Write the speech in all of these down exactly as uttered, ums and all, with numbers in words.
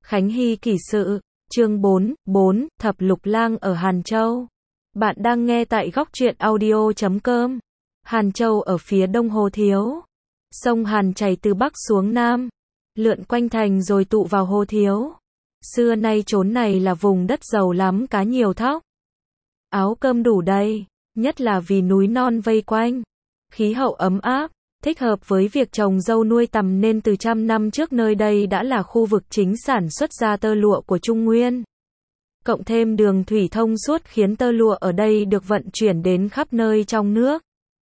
Khánh Hy kỷ sự, chương bốn, bốn, Thập Lục Lang ở Hàn Châu. Bạn đang nghe tại góc truyện audio chấm com. Hàn Châu ở phía đông Hồ Thiếu. Sông Hàn chảy từ bắc xuống nam, lượn quanh thành rồi tụ vào Hồ Thiếu. Xưa nay chốn này là vùng đất giàu lắm cá nhiều thóc. Áo cơm đủ đầy, nhất là vì núi non vây quanh. Khí hậu ấm áp, thích hợp với việc trồng dâu nuôi tằm nên từ trăm năm trước nơi đây đã là khu vực chính sản xuất ra tơ lụa của Trung Nguyên. Cộng thêm đường thủy thông suốt khiến tơ lụa ở đây được vận chuyển đến khắp nơi trong nước.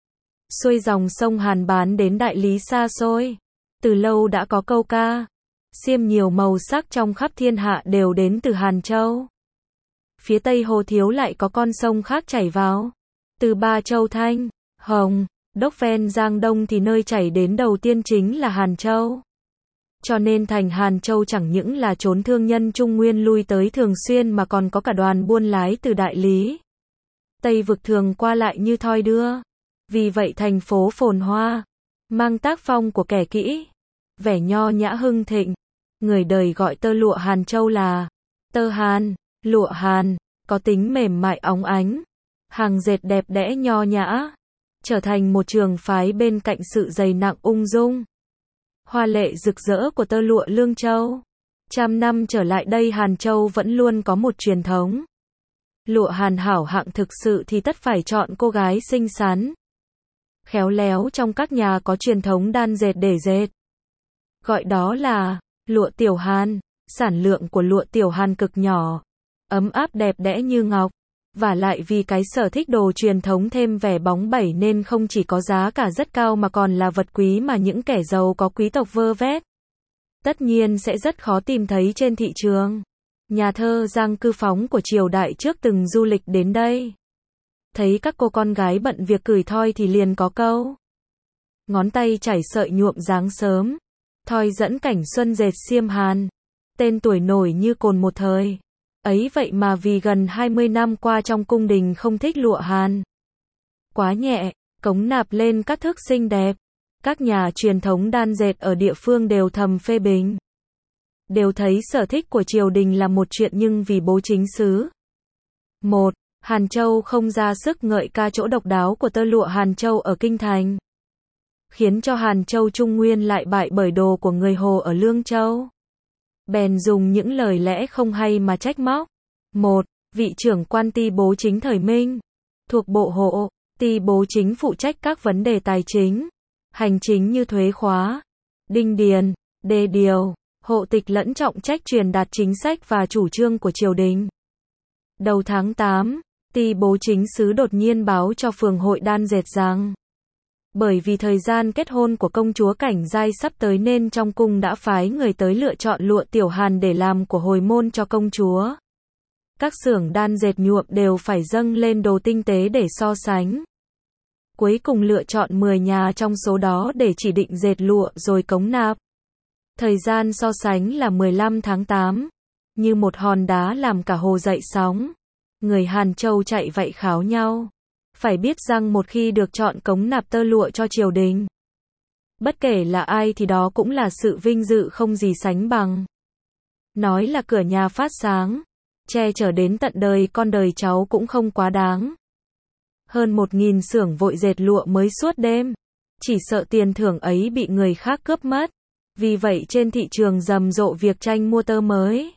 Xuôi dòng sông Hàn bán đến đại lý xa xôi. Từ lâu đã có câu ca, xiêm nhiều màu sắc trong khắp thiên hạ đều đến từ Hàn Châu. Phía tây Hồ Thiếu lại có con sông khác chảy vào. Từ Ba Châu Thanh, Hồng, Đốc ven Giang Đông thì nơi chảy đến đầu tiên chính là Hàn Châu. Cho nên thành Hàn Châu chẳng những là chốn thương nhân Trung Nguyên lui tới thường xuyên mà còn có cả đoàn buôn lái từ đại lý Tây vực thường qua lại như thoi đưa. Vì vậy thành phố phồn hoa, mang tác phong của kẻ kỹ, vẻ nho nhã hưng thịnh. Người đời gọi tơ lụa Hàn Châu là tơ Hàn, lụa Hàn, có tính mềm mại óng ánh, hàng dệt đẹp đẽ nho nhã, trở thành một trường phái bên cạnh sự dày nặng ung dung, hoa lệ rực rỡ của tơ lụa Lương Châu. Trăm năm trở lại đây Hàn Châu vẫn luôn có một truyền thống. Lụa Hàn hảo hạng thực sự thì tất phải chọn cô gái xinh xắn, khéo léo trong các nhà có truyền thống đan dệt để dệt. Gọi đó là lụa Tiểu Hàn. Sản lượng của lụa Tiểu Hàn cực nhỏ, ấm áp đẹp đẽ như ngọc. Và lại vì cái sở thích đồ truyền thống thêm vẻ bóng bẩy nên không chỉ có giá cả rất cao mà còn là vật quý mà những kẻ giàu có quý tộc vơ vét. Tất nhiên sẽ rất khó tìm thấy trên thị trường. Nhà thơ Giang Cư Phóng của triều đại trước từng du lịch đến đây. Thấy các cô con gái bận việc cửi thoi thì liền có câu: ngón tay chảy sợi nhuộm dáng sớm, thoi dẫn cảnh xuân dệt xiêm Hàn. Tên tuổi nổi như cồn một thời. Ấy vậy mà vì gần hai mươi năm qua trong cung đình không thích lụa Hàn. Quá nhẹ, cống nạp lên các thước xinh đẹp. Các nhà truyền thống đan dệt ở địa phương đều thầm phê bình. Đều thấy sở thích của triều đình là một chuyện nhưng vì bố chính xứ. Một, Hàn Châu không ra sức ngợi ca chỗ độc đáo của tơ lụa Hàn Châu ở kinh thành, khiến cho Hàn Châu Trung Nguyên lại bại bởi đồ của người Hồ ở Lương Châu. Bèn dùng những lời lẽ không hay mà trách móc. Một, vị trưởng quan ty bố chính thời Minh, thuộc bộ hộ, ty bố chính phụ trách các vấn đề tài chính, hành chính như thuế khóa, đinh điền, đê điều, hộ tịch lẫn trọng trách truyền đạt chính sách và chủ trương của triều đình. Đầu tháng tám, ty bố chính xứ đột nhiên báo cho phường hội đan dệt rằng bởi vì thời gian kết hôn của công chúa Cảnh Giai sắp tới nên trong cung đã phái người tới lựa chọn lụa Tiểu Hàn để làm của hồi môn cho công chúa. Các xưởng đan dệt nhuộm đều phải dâng lên đồ tinh tế để so sánh. Cuối cùng lựa chọn mười nhà trong số đó để chỉ định dệt lụa rồi cống nạp. Thời gian so sánh là mười lăm tháng tám. Như một hòn đá làm cả hồ dậy sóng. Người Hàn Châu chạy vậy kháo nhau. Phải biết rằng một khi được chọn cống nạp tơ lụa cho triều đình, bất kể là ai thì đó cũng là sự vinh dự không gì sánh bằng. Nói là cửa nhà phát sáng, che chở đến tận đời con đời cháu cũng không quá đáng. Hơn một nghìn xưởng vội dệt lụa mới suốt đêm, chỉ sợ tiền thưởng ấy bị người khác cướp mất. Vì vậy trên thị trường rầm rộ việc tranh mua tơ mới,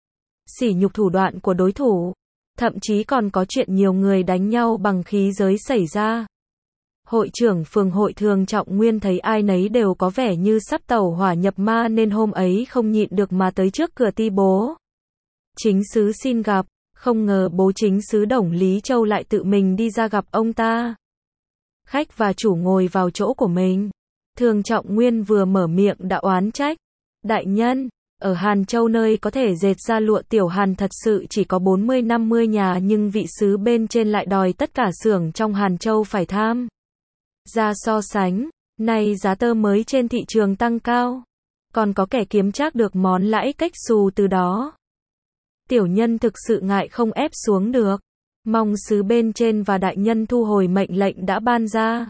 sỉ nhục thủ đoạn của đối thủ. Thậm chí còn có chuyện nhiều người đánh nhau bằng khí giới xảy ra. Hội trưởng phường hội Thường Trọng Nguyên thấy ai nấy đều có vẻ như sắp tẩu hỏa nhập ma nên hôm ấy không nhịn được mà tới trước cửa ty bố chính xứ xin gặp. Không ngờ bố chính xứ Đồng Lý Châu lại tự mình đi ra gặp ông ta. Khách và chủ ngồi vào chỗ của mình. Thường Trọng Nguyên vừa mở miệng đã oán trách: đại nhân, ở Hàn Châu nơi có thể dệt ra lụa Tiểu Hàn thật sự chỉ có bốn mươi năm mươi nhà nhưng vị sứ bên trên lại đòi tất cả xưởng trong Hàn Châu phải tham ra so sánh. Nay giá tơ mới trên thị trường tăng cao, còn có kẻ kiếm trác được món lãi cách xù từ đó. Tiểu nhân thực sự ngại không ép xuống được, mong sứ bên trên và đại nhân thu hồi mệnh lệnh đã ban ra.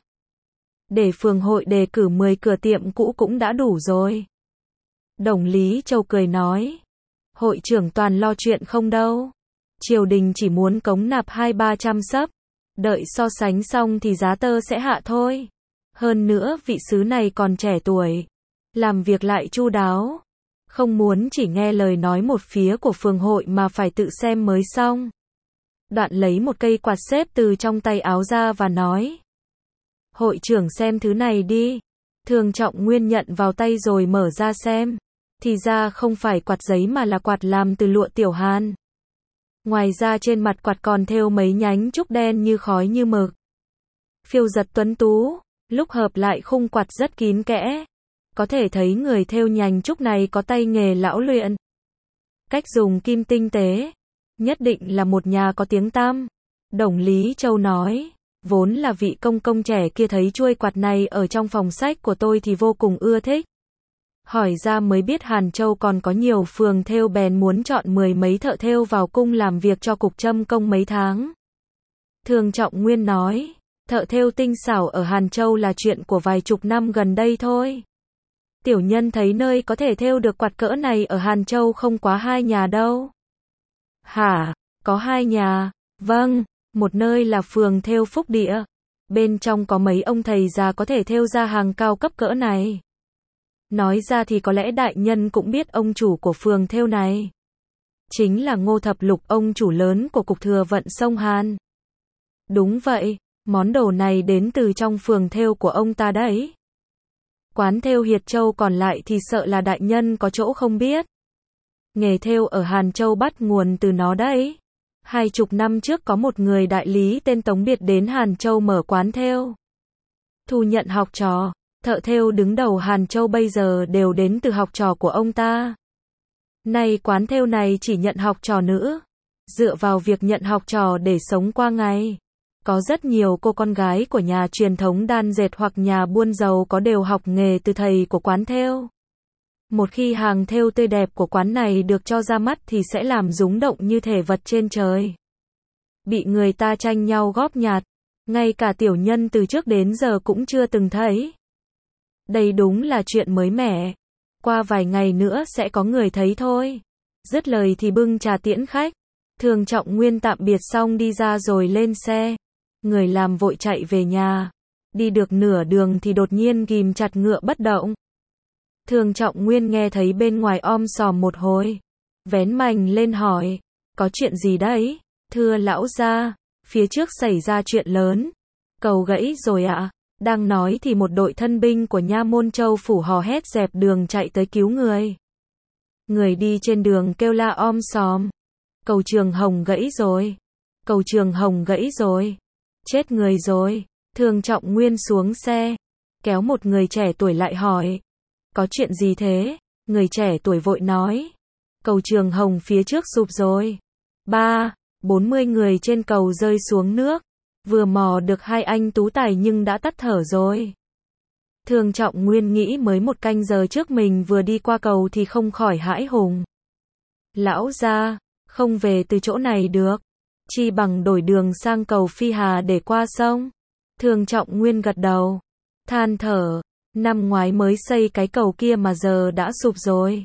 Để phường hội đề cử mười cửa tiệm cũ cũng đã đủ rồi. Đồng Lý Châu cười nói. Hội trưởng toàn lo chuyện không đâu. Triều đình chỉ muốn cống nạp hai ba trăm sấp. Đợi so sánh xong thì giá tơ sẽ hạ thôi. Hơn nữa vị sứ này còn trẻ tuổi. Làm việc lại chu đáo. Không muốn chỉ nghe lời nói một phía của phường hội mà phải tự xem mới xong. Đoạn lấy một cây quạt xếp từ trong tay áo ra và nói. Hội trưởng xem thứ này đi. Thường Trọng Nguyên nhận vào tay rồi mở ra xem. Thì ra không phải quạt giấy mà là quạt làm từ lụa tiểu Hàn. Ngoài ra trên mặt quạt còn thêu mấy nhánh trúc đen như khói như mực. Phiêu giật tuấn tú, lúc hợp lại khung quạt rất kín kẽ. Có thể thấy người thêu nhành trúc này có tay nghề lão luyện. Cách dùng kim tinh tế, nhất định là một nhà có tiếng tăm. Đồng Lý Châu nói, vốn là vị công công trẻ kia thấy chuôi quạt này ở trong phòng sách của tôi thì vô cùng ưa thích. Hỏi ra mới biết Hàn Châu còn có nhiều phường thêu bèn muốn chọn mười mấy thợ thêu vào cung làm việc cho cục châm công mấy tháng. Thường Trọng Nguyên nói, thợ thêu tinh xảo ở Hàn Châu là chuyện của vài chục năm gần đây thôi. Tiểu nhân thấy nơi có thể thêu được quạt cỡ này ở Hàn Châu không quá hai nhà đâu. Hả, có hai nhà? Vâng, một nơi là phường thêu Phúc Địa. Bên trong có mấy ông thầy già có thể thêu ra hàng cao cấp cỡ này. Nói ra thì có lẽ đại nhân cũng biết ông chủ của phường thêu này. Chính là Ngô Thập Lục, ông chủ lớn của cục thừa vận sông Hàn. Đúng vậy, món đồ này đến từ trong phường thêu của ông ta đấy. Quán thêu Hiệt Châu còn lại thì sợ là đại nhân có chỗ không biết. Nghề thêu ở Hàn Châu bắt nguồn từ nó đấy. Hai chục năm trước có một người đại lý tên Tống Biệt đến Hàn Châu mở quán thêu. Thu nhận học trò, thợ thêu đứng đầu Hàn Châu bây giờ đều đến từ học trò của ông ta. Nay quán thêu này chỉ nhận học trò nữ, dựa vào việc nhận học trò để sống qua ngày. Có rất nhiều cô con gái của nhà truyền thống đan dệt hoặc nhà buôn giàu có đều học nghề từ thầy của quán thêu. Một khi hàng thêu tươi đẹp của quán này được cho ra mắt thì sẽ làm rúng động như thể vật trên trời. Bị người ta tranh nhau góp nhặt, ngay cả tiểu nhân từ trước đến giờ cũng chưa từng thấy. Đây đúng là chuyện mới mẻ. Qua vài ngày nữa sẽ có người thấy thôi. Dứt lời thì bưng trà tiễn khách. Thường Trọng Nguyên tạm biệt xong đi ra rồi lên xe. Người làm vội chạy về nhà. Đi được nửa đường thì đột nhiên ghim chặt ngựa bất động. Thường Trọng Nguyên nghe thấy bên ngoài om sòm một hồi. Vén mành lên hỏi. Có chuyện gì đấy? Thưa lão gia, phía trước xảy ra chuyện lớn. Cầu gãy rồi ạ. À? Đang nói thì một đội thân binh của Nha Môn Châu phủ hò hét dẹp đường chạy tới cứu người. Người đi trên đường kêu la om sòm. Cầu Trường Hồng gãy rồi. Cầu Trường Hồng gãy rồi. Chết người rồi. Thường Trọng Nguyên xuống xe. Kéo một người trẻ tuổi lại hỏi. Có chuyện gì thế? Người trẻ tuổi vội nói. Cầu Trường Hồng phía trước sụp rồi. Ba, bốn mươi người trên cầu rơi xuống nước. Vừa mò được hai anh tú tài nhưng đã tắt thở rồi. Thường Trọng Nguyên nghĩ mới một canh giờ trước mình vừa đi qua cầu thì không khỏi hãi hùng. Lão gia, không về từ chỗ này được. Chi bằng đổi đường sang cầu Phi Hà để qua sông. Thường Trọng Nguyên gật đầu. Than thở, năm ngoái mới xây cái cầu kia mà giờ đã sụp rồi.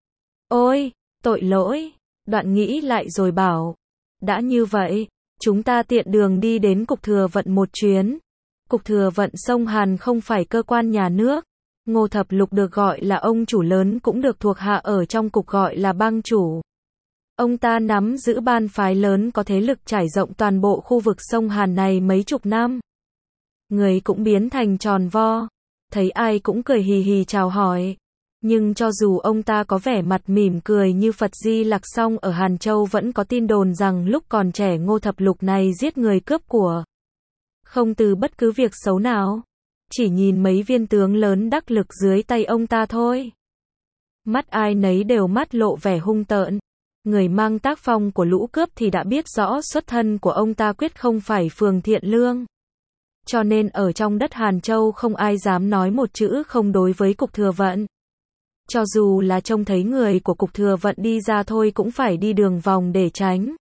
Ôi, tội lỗi. Đoạn nghĩ lại rồi bảo. Đã như vậy, chúng ta tiện đường đi đến Cục Thừa Vận một chuyến. Cục Thừa Vận sông Hàn không phải cơ quan nhà nước. Ngô Thập Lục được gọi là ông chủ lớn cũng được thuộc hạ ở trong cục gọi là bang chủ. Ông ta nắm giữ ban phái lớn có thế lực trải rộng toàn bộ khu vực sông Hàn này mấy chục năm. Người cũng biến thành tròn vo. Thấy ai cũng cười hì hì chào hỏi. Nhưng cho dù ông ta có vẻ mặt mỉm cười như Phật Di Lặc song ở Hàn Châu vẫn có tin đồn rằng lúc còn trẻ Ngô Thập Lục này giết người cướp của. Không từ bất cứ việc xấu nào. Chỉ nhìn mấy viên tướng lớn đắc lực dưới tay ông ta thôi. Mắt ai nấy đều mắt lộ vẻ hung tợn. Người mang tác phong của lũ cướp thì đã biết rõ xuất thân của ông ta quyết không phải phường thiện lương. Cho nên ở trong đất Hàn Châu không ai dám nói một chữ không đối với Cục Thừa Vận. Cho dù là trông thấy người của Cục Thừa Vận đi ra thôi cũng phải đi đường vòng để tránh.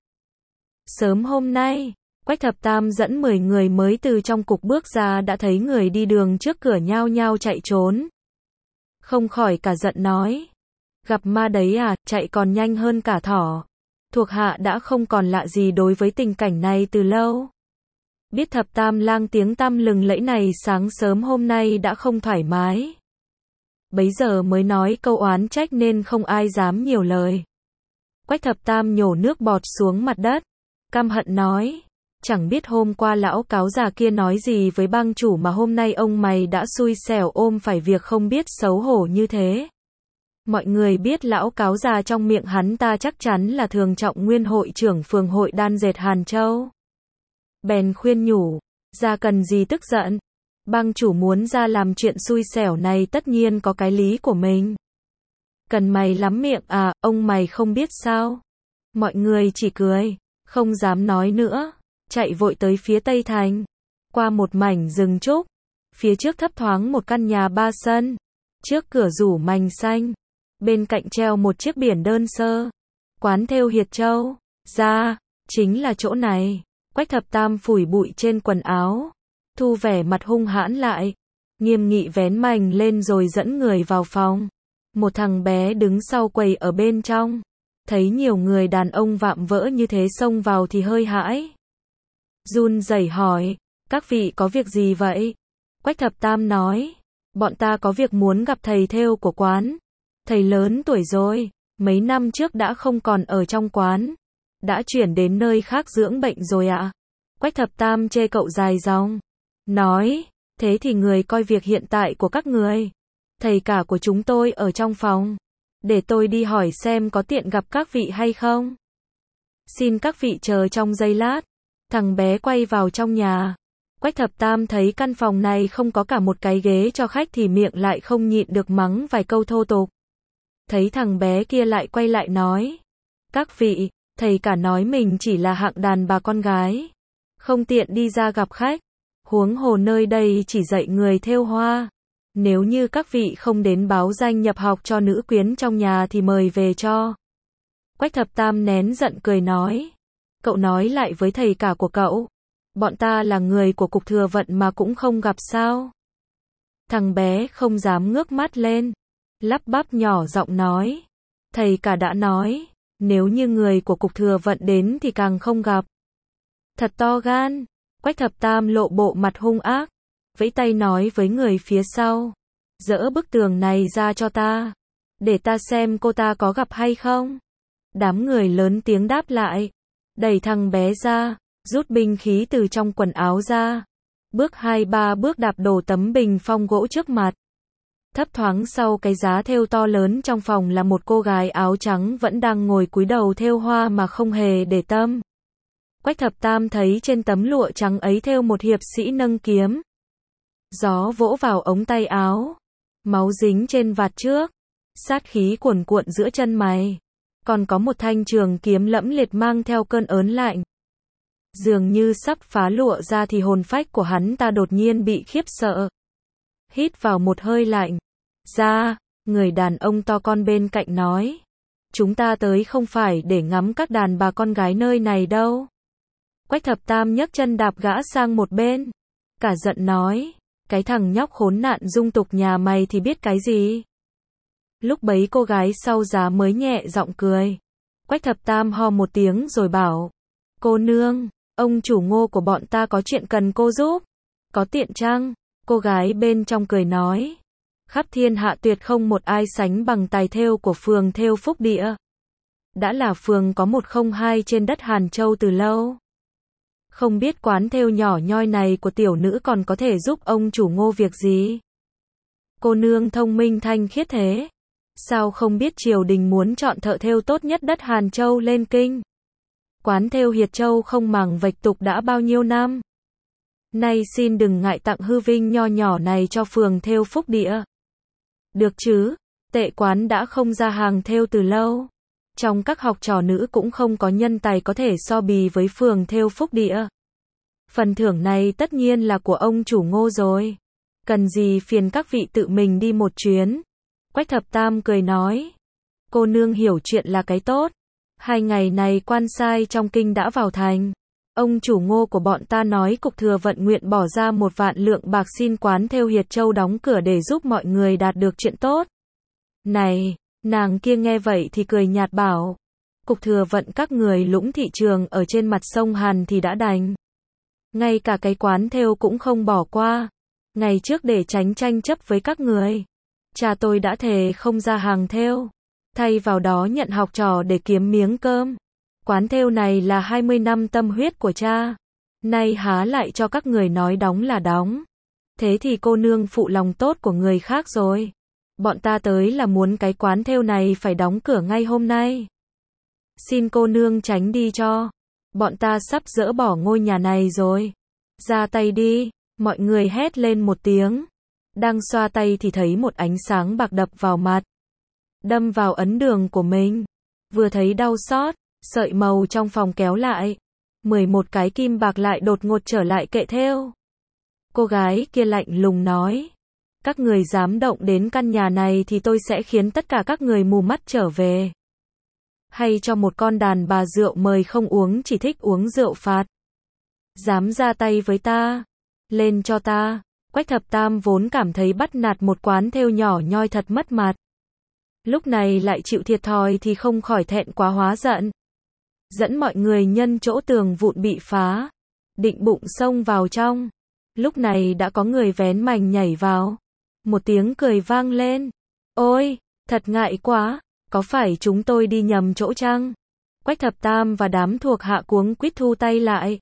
Sớm hôm nay, Quách Thập Tam dẫn mười người mới từ trong cục bước ra đã thấy người đi đường trước cửa nhao nhao chạy trốn. Không khỏi cả giận nói. Gặp ma đấy à, chạy còn nhanh hơn cả thỏ. Thuộc hạ đã không còn lạ gì đối với tình cảnh này từ lâu. Biết thập tam lang tiếng tăm lừng lẫy này sáng sớm hôm nay đã không thoải mái. Bấy giờ mới nói câu oán trách nên không ai dám nhiều lời. Quách thập tam nhổ nước bọt xuống mặt đất. Căm hận nói. Chẳng biết hôm qua lão cáo già kia nói gì với bang chủ mà hôm nay ông mày đã xui xẻo ôm phải việc không biết xấu hổ như thế. Mọi người biết lão cáo già trong miệng hắn ta chắc chắn là Thường Trọng nguyên hội trưởng phường hội đan dệt Hàn Châu. Bèn khuyên nhủ, ra cần gì tức giận. Bang chủ muốn ra làm chuyện xui xẻo này tất nhiên có cái lý của mình. Cần mày lắm miệng à, ông mày không biết sao. Mọi người chỉ cười, không dám nói nữa, chạy vội tới phía Tây Thành. Qua một mảnh rừng trúc, phía trước thấp thoáng một căn nhà ba sân, trước cửa rủ mành xanh, bên cạnh treo một chiếc biển đơn sơ. Quán thêu Hiệt Châu, ra, chính là chỗ này. Quách thập tam phủi bụi trên quần áo, thu vẻ mặt hung hãn lại, nghiêm nghị vén mành lên rồi dẫn người vào phòng. Một thằng bé đứng sau quầy ở bên trong, thấy nhiều người đàn ông vạm vỡ như thế xông vào thì hơi hãi. Run rẩy hỏi, các vị có việc gì vậy? Quách thập tam nói, bọn ta có việc muốn gặp thầy thêu của quán. Thầy lớn tuổi rồi, mấy năm trước đã không còn ở trong quán, đã chuyển đến nơi khác dưỡng bệnh rồi ạ. À? Quách thập tam chê cậu dài dòng, nói, thế thì người coi việc hiện tại của các người. Thầy cả của chúng tôi ở trong phòng, để tôi đi hỏi xem có tiện gặp các vị hay không. Xin các vị chờ trong giây lát. Thằng bé quay vào trong nhà. Quách thập tam thấy căn phòng này không có cả một cái ghế cho khách thì miệng lại không nhịn được mắng vài câu thô tục. Thấy thằng bé kia lại quay lại nói, các vị, thầy cả nói mình chỉ là hạng đàn bà con gái, không tiện đi ra gặp khách, huống hồ nơi đây chỉ dạy người thêu hoa. Nếu như các vị không đến báo danh nhập học cho nữ quyến trong nhà thì mời về cho. Quách thập tam nén giận cười nói, cậu nói lại với thầy cả của cậu, bọn ta là người của cục thừa vận mà cũng không gặp sao. Thằng bé không dám ngước mắt lên, lắp bắp nhỏ giọng nói, thầy cả đã nói, nếu như người của cục thừa vận đến thì càng không gặp. Thật to gan. Quách thập tam lộ bộ mặt hung ác, vẫy tay nói với người phía sau, dỡ bức tường này ra cho ta, để ta xem cô ta có gặp hay không. Đám người lớn tiếng đáp lại, đẩy thằng bé ra, rút binh khí từ trong quần áo ra, bước hai ba bước đạp đổ tấm bình phong gỗ trước mặt. Thấp thoáng sau cái giá thêu to lớn trong phòng là một cô gái áo trắng vẫn đang ngồi cúi đầu thêu hoa mà không hề để tâm. Quách thập tam thấy trên tấm lụa trắng ấy thêu một hiệp sĩ nâng kiếm. Gió vỗ vào ống tay áo, máu dính trên vạt trước, sát khí cuồn cuộn giữa chân mày, còn có một thanh trường kiếm lẫm liệt mang theo cơn ớn lạnh. Dường như sắp phá lụa ra thì hồn phách của hắn ta đột nhiên bị khiếp sợ. Hít vào một hơi lạnh. Ra, người đàn ông to con bên cạnh nói, chúng ta tới không phải để ngắm các đàn bà con gái nơi này đâu. Quách thập tam nhấc chân đạp gã sang một bên, cả giận nói, cái thằng nhóc khốn nạn dung tục nhà mày thì biết cái gì. Lúc bấy cô gái sau giá mới nhẹ giọng cười. Quách thập tam ho một tiếng rồi bảo, cô nương, ông chủ Ngô của bọn ta có chuyện cần cô giúp. Có tiện chăng? Cô gái bên trong cười nói, khắp thiên hạ tuyệt không một ai sánh bằng tài thêu của phường thêu Phúc Địa. Đã là phường có một không hai trên đất Hàn Châu từ lâu. Không biết quán thêu nhỏ nhoi này của tiểu nữ còn có thể giúp ông chủ Ngô việc gì? Cô nương thông minh thanh khiết thế, sao không biết triều đình muốn chọn thợ thêu tốt nhất đất Hàn Châu lên kinh? Quán thêu Hiệt Châu không màng vạch tục đã bao nhiêu năm. Nay xin đừng ngại tặng hư vinh nho nhỏ này cho phường thêu Phúc Địa. Được chứ, tệ quán đã không ra hàng thêu từ lâu. Trong các học trò nữ cũng không có nhân tài có thể so bì với phường thêu Phúc Địa. Phần thưởng này tất nhiên là của ông chủ Ngô rồi. Cần gì phiền các vị tự mình đi một chuyến. Quách thập tam cười nói, cô nương hiểu chuyện là cái tốt. Hai ngày này quan sai trong kinh đã vào thành. Ông chủ Ngô của bọn ta nói cục thừa vận nguyện bỏ ra một vạn lượng bạc xin quán thêu Hiệt Châu đóng cửa để giúp mọi người đạt được chuyện tốt. Này, Nàng kia nghe vậy thì cười nhạt bảo. Cục thừa vận các người lũng thị trường ở trên mặt sông Hàn thì đã đành. Ngay cả cái quán thêu cũng không bỏ qua. Ngày trước để tránh tranh chấp với các người, cha tôi đã thề không ra hàng thêu, thay vào đó nhận học trò để kiếm miếng cơm. Quán thêu này là hai mươi năm tâm huyết của cha, nay há lại cho các người nói đóng là đóng. Thế thì cô nương phụ lòng tốt của người khác rồi. Bọn ta tới là muốn cái quán thêu này phải đóng cửa ngay hôm nay. Xin cô nương tránh đi cho. Bọn ta sắp dỡ bỏ ngôi nhà này rồi. Ra tay đi. Mọi người hét lên một tiếng. Đang xoa tay thì thấy một ánh sáng bạc đập vào mặt, đâm vào ấn đường của mình. Vừa thấy đau xót, sợi màu trong phòng kéo lại. mười một cái kim bạc lại đột ngột trở lại kệ thêu. Cô gái kia lạnh lùng nói. Các người dám động đến căn nhà này thì tôi sẽ khiến tất cả các người mù mắt trở về. Hay cho một con đàn bà rượu mời không uống chỉ thích uống rượu phạt. Dám ra tay với ta. Lên cho ta. Quách Thập Tam vốn cảm thấy bắt nạt một quán thêu nhỏ nhoi thật mất mặt. Lúc này lại chịu thiệt thòi thì không khỏi thẹn quá hóa giận. Dẫn mọi người nhân chỗ tường vụn bị phá. Định bụng xông vào trong. Lúc này đã có người vén mành nhảy vào. Một tiếng cười vang lên. Ôi, thật ngại quá, có phải chúng tôi đi nhầm chỗ chăng? Quách Thập Tam và đám thuộc hạ cuống quýt thu tay lại.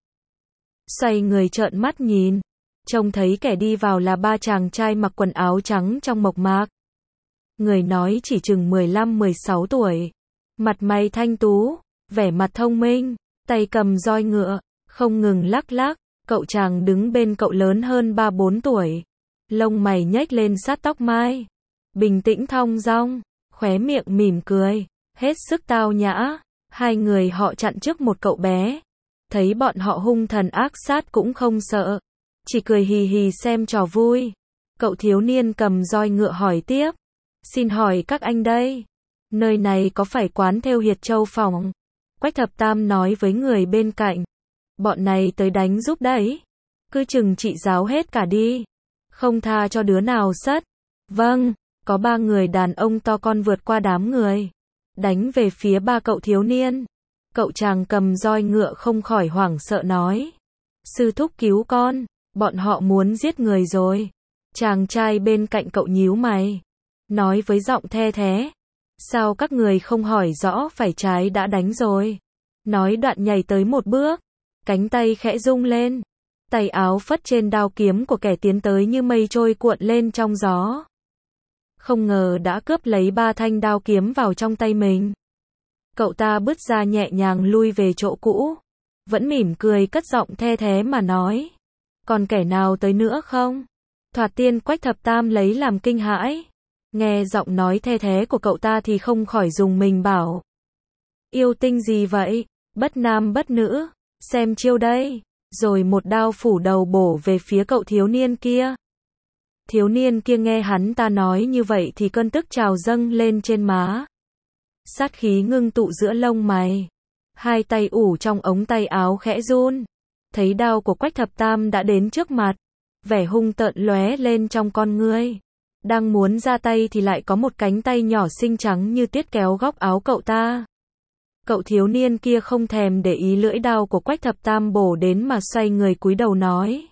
Xoay người trợn mắt nhìn. Trông thấy kẻ đi vào là ba chàng trai mặc quần áo trắng trong mộc mạc. Người nói chỉ chừng mười lăm mười sáu tuổi. Mặt mày thanh tú, vẻ mặt thông minh, tay cầm roi ngựa, không ngừng lắc lắc. Cậu chàng đứng bên cậu lớn hơn ba bốn tuổi. Lông mày nhếch lên sát tóc mai. Bình tĩnh thong dong, khóe miệng mỉm cười, hết sức tao nhã. Hai người họ chặn trước một cậu bé. Thấy bọn họ hung thần ác sát cũng không sợ. Chỉ cười hì hì xem trò vui. Cậu thiếu niên cầm roi ngựa hỏi tiếp. Xin hỏi các anh đây, nơi này có phải quán thêu Hiệt Châu phòng? Quách Thập Tam nói với người bên cạnh. Bọn này tới đánh giúp đấy. Cứ chừng trị giáo hết cả đi. Không tha cho đứa nào sất. Vâng, có ba người đàn ông to con vượt qua đám người. Đánh về phía ba cậu thiếu niên. Cậu chàng cầm roi ngựa không khỏi hoảng sợ nói. Sư thúc cứu con, bọn họ muốn giết người rồi. Chàng trai bên cạnh cậu nhíu mày. Nói với giọng the thé. Sao các người không hỏi rõ phải trái đã đánh rồi. Nói đoạn nhảy tới một bước. Cánh tay khẽ rung lên. Tay áo phất trên đao kiếm của kẻ tiến tới như mây trôi cuộn lên trong gió. Không ngờ đã cướp lấy ba thanh đao kiếm vào trong tay mình. Cậu ta bứt ra nhẹ nhàng lui về chỗ cũ. Vẫn mỉm cười cất giọng the thé mà nói. Còn kẻ nào tới nữa không? Thoạt tiên Quách Thập Tam lấy làm kinh hãi. Nghe giọng nói the thé của cậu ta thì không khỏi dùng mình bảo. Yêu tinh gì vậy? Bất nam bất nữ. Xem chiêu đây. Rồi một đao phủ đầu bổ về phía cậu thiếu niên kia. Thiếu niên kia nghe hắn ta nói như vậy thì cơn tức trào dâng lên trên má. Sát khí ngưng tụ giữa lông mày. Hai tay ủ trong ống tay áo khẽ run. Thấy đao của Quách Thập Tam đã đến trước mặt. Vẻ hung tợn lóe lên trong con ngươi. Đang muốn ra tay thì lại có một cánh tay nhỏ xinh trắng như tuyết kéo góc áo cậu ta. Cậu thiếu niên kia không thèm để ý lưỡi đao của Quách Thập Tam bổ đến mà xoay người cúi đầu nói.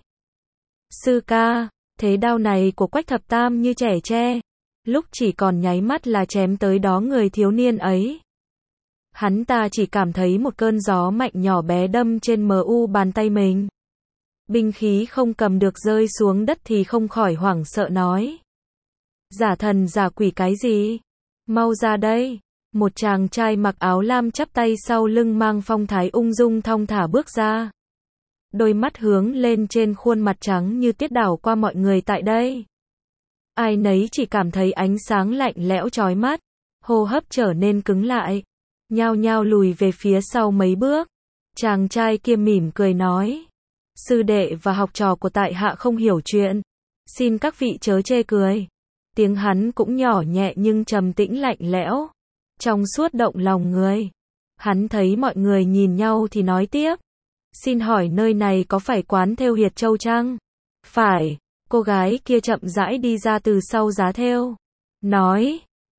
Sư ca, thế đao này của Quách Thập Tam như trẻ tre. Lúc chỉ còn nháy mắt là chém tới đó người thiếu niên ấy. Hắn ta chỉ cảm thấy một cơn gió mạnh nhỏ bé đâm trên mờ u bàn tay mình. Binh khí không cầm được rơi xuống đất thì không khỏi hoảng sợ nói. Giả thần giả quỷ cái gì? Mau ra đây. Một chàng trai mặc áo lam chắp tay sau lưng mang phong thái ung dung thong thả bước ra. Đôi mắt hướng lên trên khuôn mặt trắng như tiết đảo qua mọi người tại đây. Ai nấy chỉ cảm thấy ánh sáng lạnh lẽo chói mắt, hô hấp trở nên cứng lại, nhao nhao lùi về phía sau mấy bước. Chàng trai kia mỉm cười nói, sư đệ và học trò của tại hạ không hiểu chuyện, xin các vị chớ chê cười. Tiếng hắn cũng nhỏ nhẹ nhưng trầm tĩnh lạnh lẽo, trong suốt động lòng người. Hắn thấy mọi người nhìn nhau thì nói tiếp, xin hỏi nơi này có phải quán thêu Hiệt Châu chăng? Phải. Cô gái kia chậm rãi đi ra từ sau giá thêu, nói,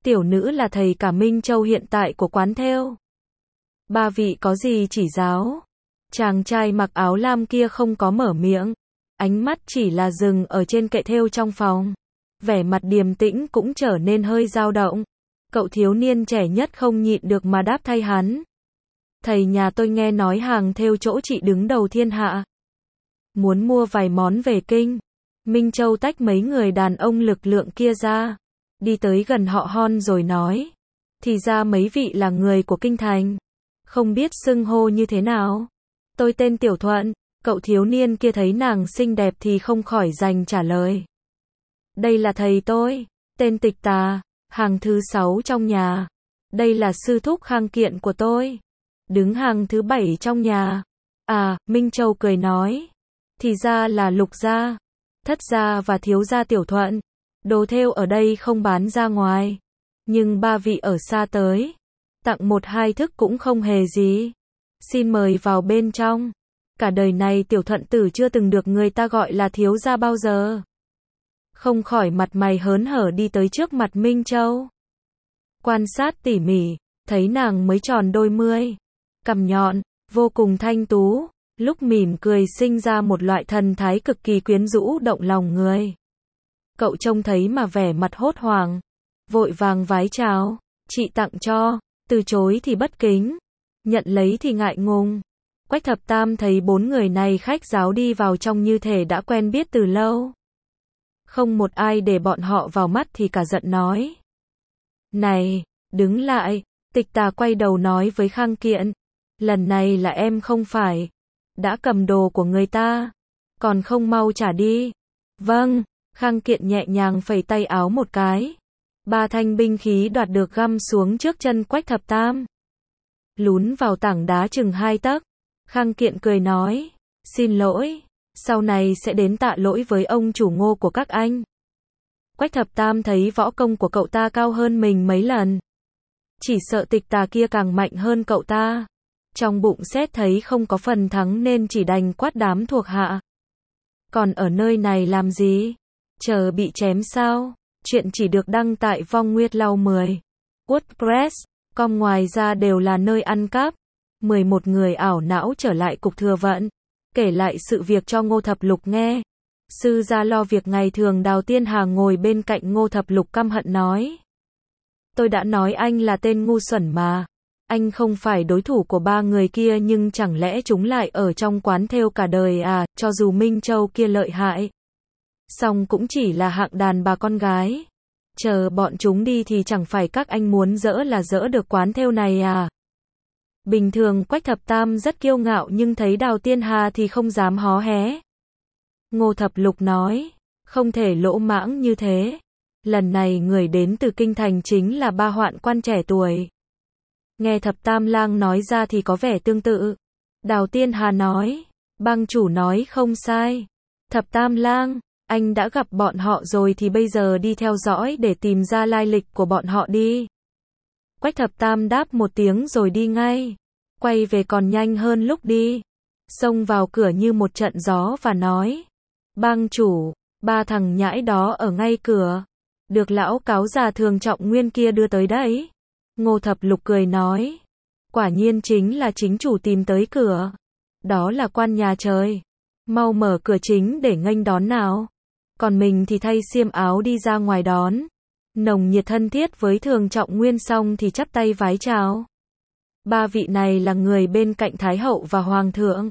Tiểu nữ là thầy cả Minh Châu hiện tại của quán thêu. Ba vị có gì chỉ giáo? Chàng trai mặc áo lam kia không có mở miệng, ánh mắt chỉ là dừng ở trên kệ thêu trong phòng. Vẻ mặt điềm tĩnh cũng trở nên hơi dao động. Cậu thiếu niên trẻ nhất không nhịn được mà đáp thay hắn. Thầy nhà tôi nghe nói hàng thêu chỗ chị đứng đầu thiên hạ. Muốn mua vài món về kinh. Minh Châu tách mấy người đàn ông lực lượng kia ra, đi tới gần họ hon rồi nói. Thì ra mấy vị là người của kinh thành. Không biết xưng hô như thế nào? Tôi tên Tiểu Thuận. Cậu thiếu niên kia thấy nàng xinh đẹp thì không khỏi dành trả lời. Đây là thầy tôi, tên Tịch Tà, hàng thứ sáu trong nhà. Đây là sư thúc Khang Kiện của tôi, đứng hàng thứ bảy trong nhà. À, Minh Châu cười nói. Thì ra là Lục gia, Thất gia và Thiếu gia Tiểu Thuận. Đồ thêu ở đây không bán ra ngoài, nhưng ba vị ở xa tới, tặng một hai thức cũng không hề gì. Xin mời vào bên trong. Cả đời này Tiểu Thuận tử chưa từng được người ta gọi là thiếu gia bao giờ. Không khỏi mặt mày hớn hở đi tới trước mặt Minh Châu. Quan sát tỉ mỉ, thấy nàng mới tròn đôi mươi, cằm nhọn, vô cùng thanh tú, lúc mỉm cười sinh ra một loại thần thái cực kỳ quyến rũ động lòng người. Cậu trông thấy mà vẻ mặt hốt hoảng, vội vàng vái chào. Chị tặng cho, từ chối thì bất kính, nhận lấy thì ngại ngùng. Quách Thập Tam thấy bốn người này khách giáo đi vào trong như thể đã quen biết từ lâu. Không một ai để bọn họ vào mắt thì cả giận nói. Này, đứng lại. Tịch Tà quay đầu nói với Khang Kiện. Lần này là em không phải đã cầm đồ của người ta, còn không mau trả đi. Vâng. Khang Kiện nhẹ nhàng phẩy tay áo một cái. Ba thanh binh khí đoạt được găm xuống trước chân Quách Thập Tam. Lún vào tảng đá chừng hai tấc. Khang Kiện cười nói. Xin lỗi, sau này sẽ đến tạ lỗi với ông chủ Ngô của các anh. Quách Thập Tam thấy võ công của cậu ta cao hơn mình mấy lần. Chỉ sợ Tịch Tà kia càng mạnh hơn cậu ta. Trong bụng xét thấy không có phần thắng nên chỉ đành quát đám thuộc hạ. Còn ở nơi này làm gì? Chờ bị chém sao? Chuyện chỉ được đăng tại Vong Nguyệt Lau mười. WordPress, com ngoài ra đều là nơi ăn cắp. mười một người ảo não trở lại cục thừa vận, kể lại sự việc cho Ngô Thập Lục nghe. Sư gia lo việc ngày thường. Đào Tiên Hà ngồi bên cạnh Ngô Thập Lục căm hận nói. Tôi đã nói anh là tên ngu xuẩn mà. Anh không phải đối thủ của ba người kia nhưng chẳng lẽ chúng lại ở trong quán thêu cả đời à, cho dù Minh Châu kia lợi hại. Song cũng chỉ là hạng đàn bà con gái. Chờ bọn chúng đi thì chẳng phải các anh muốn dỡ là dỡ được quán thêu này à. Bình thường Quách Thập Tam rất kiêu ngạo nhưng thấy Đào Tiên Hà thì không dám hó hé. Ngô Thập Lục nói, không thể lỗ mãng như thế. Lần này người đến từ kinh thành chính là ba hoạn quan trẻ tuổi. Nghe Thập Tam lang nói ra thì có vẻ tương tự. Đào Tiên Hà nói, bang chủ nói không sai. Thập Tam lang, anh đã gặp bọn họ rồi thì bây giờ đi theo dõi để tìm ra lai lịch của bọn họ đi. Quách Thập Tam đáp một tiếng rồi đi ngay. Quay về còn nhanh hơn lúc đi. Xông vào cửa như một trận gió và nói. Bang chủ, ba thằng nhãi đó ở ngay cửa. Được lão cáo già Thường Trọng Nguyên kia đưa tới đấy. Ngô Thập Lục cười nói. Quả nhiên chính là chính chủ tìm tới cửa. Đó là quan nhà trời. Mau mở cửa chính để nghênh đón nào. Còn mình thì thay xiêm áo đi ra ngoài đón. Nồng nhiệt thân thiết với Thường Trọng Nguyên xong thì chắp tay vái chào. Ba vị này là người bên cạnh Thái Hậu và Hoàng thượng.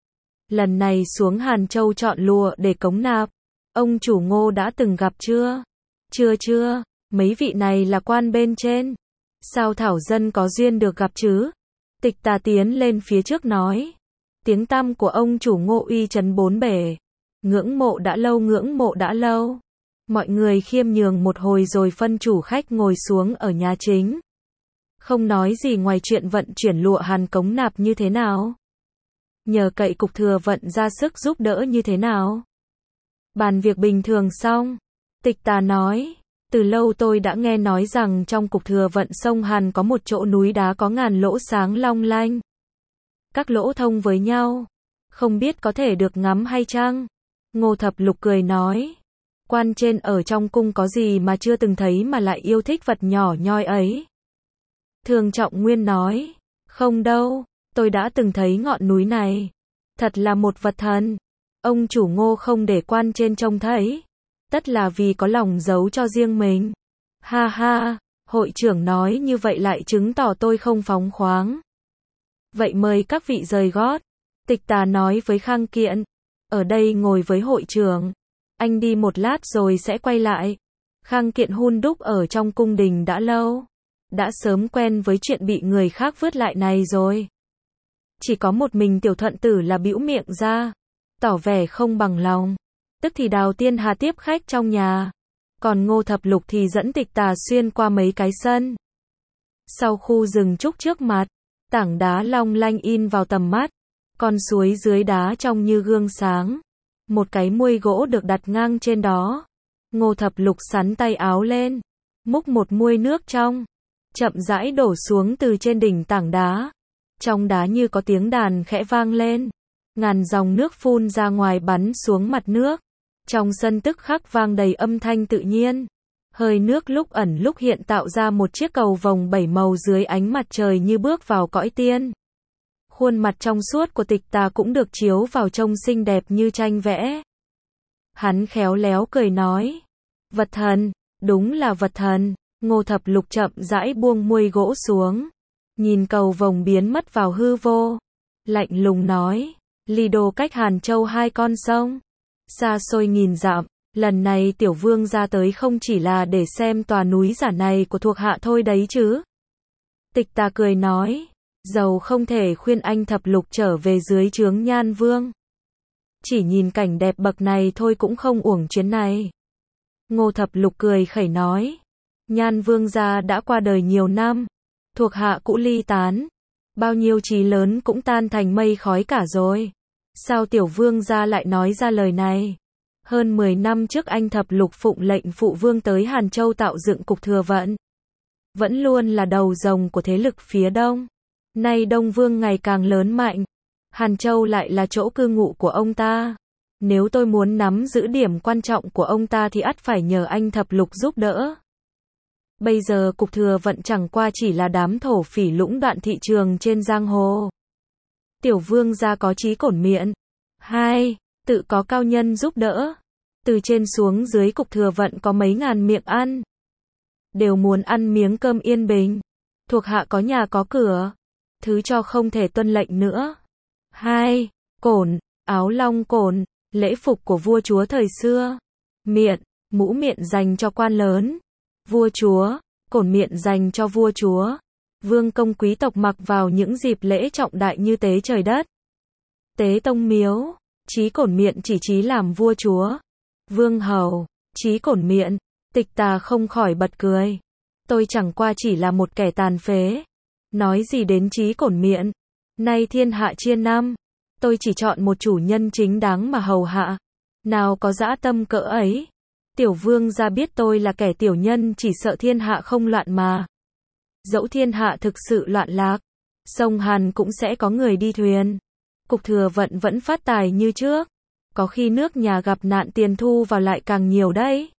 Lần này xuống Hàn Châu chọn lụa để cống nạp. Ông chủ Ngô đã từng gặp chưa? Chưa chưa, mấy vị này là quan bên trên. Sao thảo dân có duyên được gặp chứ? Tịch Tà tiến lên phía trước nói. Tiếng tăm của ông chủ Ngô uy chấn bốn bể. Ngưỡng mộ đã lâu ngưỡng mộ đã lâu. Mọi người khiêm nhường một hồi rồi phân chủ khách ngồi xuống ở nhà chính. Không nói gì ngoài chuyện vận chuyển lụa Hàn cống nạp như thế nào. Nhờ cậy cục thừa vận ra sức giúp đỡ như thế nào. Bàn việc bình thường xong. Tịch Tà nói. Từ lâu tôi đã nghe nói rằng trong cục thừa vận sông Hàn có một chỗ núi đá có ngàn lỗ sáng long lanh. Các lỗ thông với nhau. Không biết có thể được ngắm hay chăng? Ngô Thập Lục cười nói. Quan trên ở trong cung có gì mà chưa từng thấy mà lại yêu thích vật nhỏ nhoi ấy? Thường Trọng Nguyên nói, không đâu, tôi đã từng thấy ngọn núi này. Thật là một vật thần. Ông chủ Ngô không để quan trên trông thấy. Tất là vì có lòng giấu cho riêng mình. Ha ha, hội trưởng nói như vậy lại chứng tỏ tôi không phóng khoáng. Vậy mời các vị rời gót. Tịch Tà nói với Khang Kiện. Ở đây ngồi với hội trưởng. Anh đi một lát rồi sẽ quay lại. Khang Kiện hun đúc ở trong cung đình đã lâu. Đã sớm quen với chuyện bị người khác vứt lại này rồi. Chỉ có một mình Tiểu Thuận Tử là bĩu miệng ra. Tỏ vẻ không bằng lòng. Tức thì Đào Tiên Hà tiếp khách trong nhà. Còn Ngô Thập Lục thì dẫn Tịch Tà xuyên qua mấy cái sân. Sau khu rừng trúc trước mặt, tảng đá long lanh in vào tầm mắt. Con suối dưới đá trông như gương sáng. Một cái muôi gỗ được đặt ngang trên đó. Ngô Thập Lục sắn tay áo lên. Múc một muôi nước trong. Chậm rãi đổ xuống từ trên đỉnh tảng đá. Trong đá như có tiếng đàn khẽ vang lên. Ngàn dòng nước phun ra ngoài bắn xuống mặt nước. Trong sân tức khắc vang đầy âm thanh tự nhiên. Hơi nước lúc ẩn lúc hiện tạo ra một chiếc cầu vồng bảy màu dưới ánh mặt trời như bước vào cõi tiên. Khuôn mặt trong suốt của Tịch Tà cũng được chiếu vào trông xinh đẹp như tranh vẽ. Hắn khéo léo cười nói. Vật thần, đúng là vật thần. Ngô Thập Lục chậm rãi buông muôi gỗ xuống. Nhìn cầu vồng biến mất vào hư vô. Lạnh lùng nói. Ly Đô cách Hàn Châu hai con sông. Xa xôi nghìn dặm. Lần này Tiểu Vương ra tới không chỉ là để xem tòa núi giả này của thuộc hạ thôi đấy chứ. Tịch Tà cười nói. Dầu không thể khuyên anh Thập Lục trở về dưới trướng Nhan Vương. Chỉ nhìn cảnh đẹp bậc này thôi cũng không uổng chuyến này. Ngô Thập Lục cười khẩy nói. Nhan Vương gia đã qua đời nhiều năm. Thuộc hạ cũ ly tán. Bao nhiêu chí lớn cũng tan thành mây khói cả rồi. Sao Tiểu Vương gia lại nói ra lời này? Hơn mười năm trước anh Thập Lục phụng lệnh phụ vương tới Hàn Châu tạo dựng cục thừa vận. Vẫn luôn là đầu rồng của thế lực phía đông. Nay Đông Vương ngày càng lớn mạnh. Hàn Châu lại là chỗ cư ngụ của ông ta. Nếu tôi muốn nắm giữ điểm quan trọng của ông ta thì ắt phải nhờ anh Thập Lục giúp đỡ. Bây giờ cục thừa vận chẳng qua chỉ là đám thổ phỉ lũng đoạn thị trường trên giang hồ. Tiểu Vương gia có chí cổn miệng. Hai, tự có cao nhân giúp đỡ. Từ trên xuống dưới cục thừa vận có mấy ngàn miệng ăn. Đều muốn ăn miếng cơm yên bình. Thuộc hạ có nhà có cửa. Thứ cho không thể tuân lệnh nữa. Hai, cổn, áo long cổn, lễ phục của vua chúa thời xưa. Miện, mũ miện dành cho quan lớn. Vua chúa, cổn miện dành cho vua chúa. Vương công quý tộc mặc vào những dịp lễ trọng đại như tế trời đất. Tế tông miếu, chí cổn miện chỉ chí làm vua chúa. Vương hầu, chí cổn miện. Tịch Tà không khỏi bật cười. Tôi chẳng qua chỉ là một kẻ tàn phế. Nói gì đến chí cổn miện. Nay thiên hạ chia năm. Tôi chỉ chọn một chủ nhân chính đáng mà hầu hạ. Nào có dã tâm cỡ ấy. Tiểu Vương gia biết tôi là kẻ tiểu nhân chỉ sợ thiên hạ không loạn mà. Dẫu thiên hạ thực sự loạn lạc. Sông Hàn cũng sẽ có người đi thuyền. Cục thừa vận vẫn phát tài như trước. Có khi nước nhà gặp nạn tiền thu vào lại càng nhiều đấy.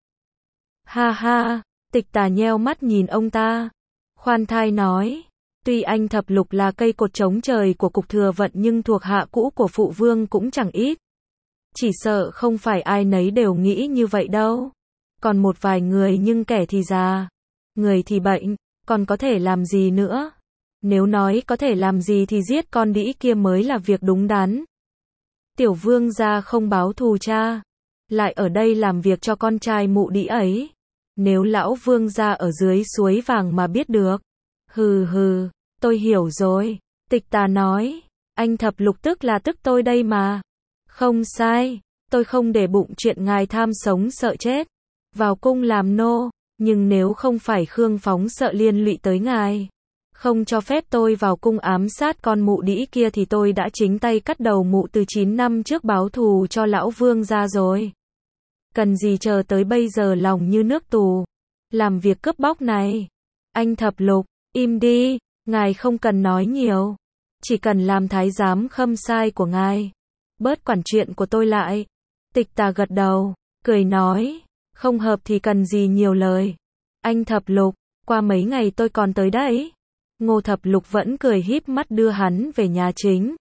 Ha ha, Tịch Tà nheo mắt nhìn ông ta. Khoan thai nói. Tuy anh Thập Lục là cây cột chống trời của cục thừa vận nhưng thuộc hạ cũ của phụ vương cũng chẳng ít. Chỉ sợ không phải ai nấy đều nghĩ như vậy đâu. Còn một vài người nhưng kẻ thì già. Người thì bệnh. Còn có thể làm gì nữa? Nếu nói có thể làm gì thì giết con đĩ kia mới là việc đúng đắn. Tiểu Vương gia không báo thù cha. Lại ở đây làm việc cho con trai mụ đĩ ấy. Nếu lão Vương gia ở dưới suối vàng mà biết được. Hừ hừ, tôi hiểu rồi. Tịch Tà nói. Anh Thập Lục tức là tức tôi đây mà. Không sai. Tôi không để bụng chuyện ngài tham sống sợ chết. Vào cung làm nô. Nhưng nếu không phải Khương Phóng sợ liên lụy tới ngài. Không cho phép tôi vào cung ám sát con mụ đĩ kia thì tôi đã chính tay cắt đầu mụ từ chín năm trước báo thù cho lão Vương gia rồi. Cần gì chờ tới bây giờ lòng như nước tù. Làm việc cướp bóc này. Anh Thập Lục, im đi, ngài không cần nói nhiều. Chỉ cần làm thái giám khâm sai của ngài. Bớt quản chuyện của tôi lại. Tịch Tà gật đầu, cười nói. Không hợp thì cần gì nhiều lời. Anh Thập Lục, qua mấy ngày tôi còn tới đấy. Ngô Thập Lục vẫn cười híp mắt đưa hắn về nhà chính.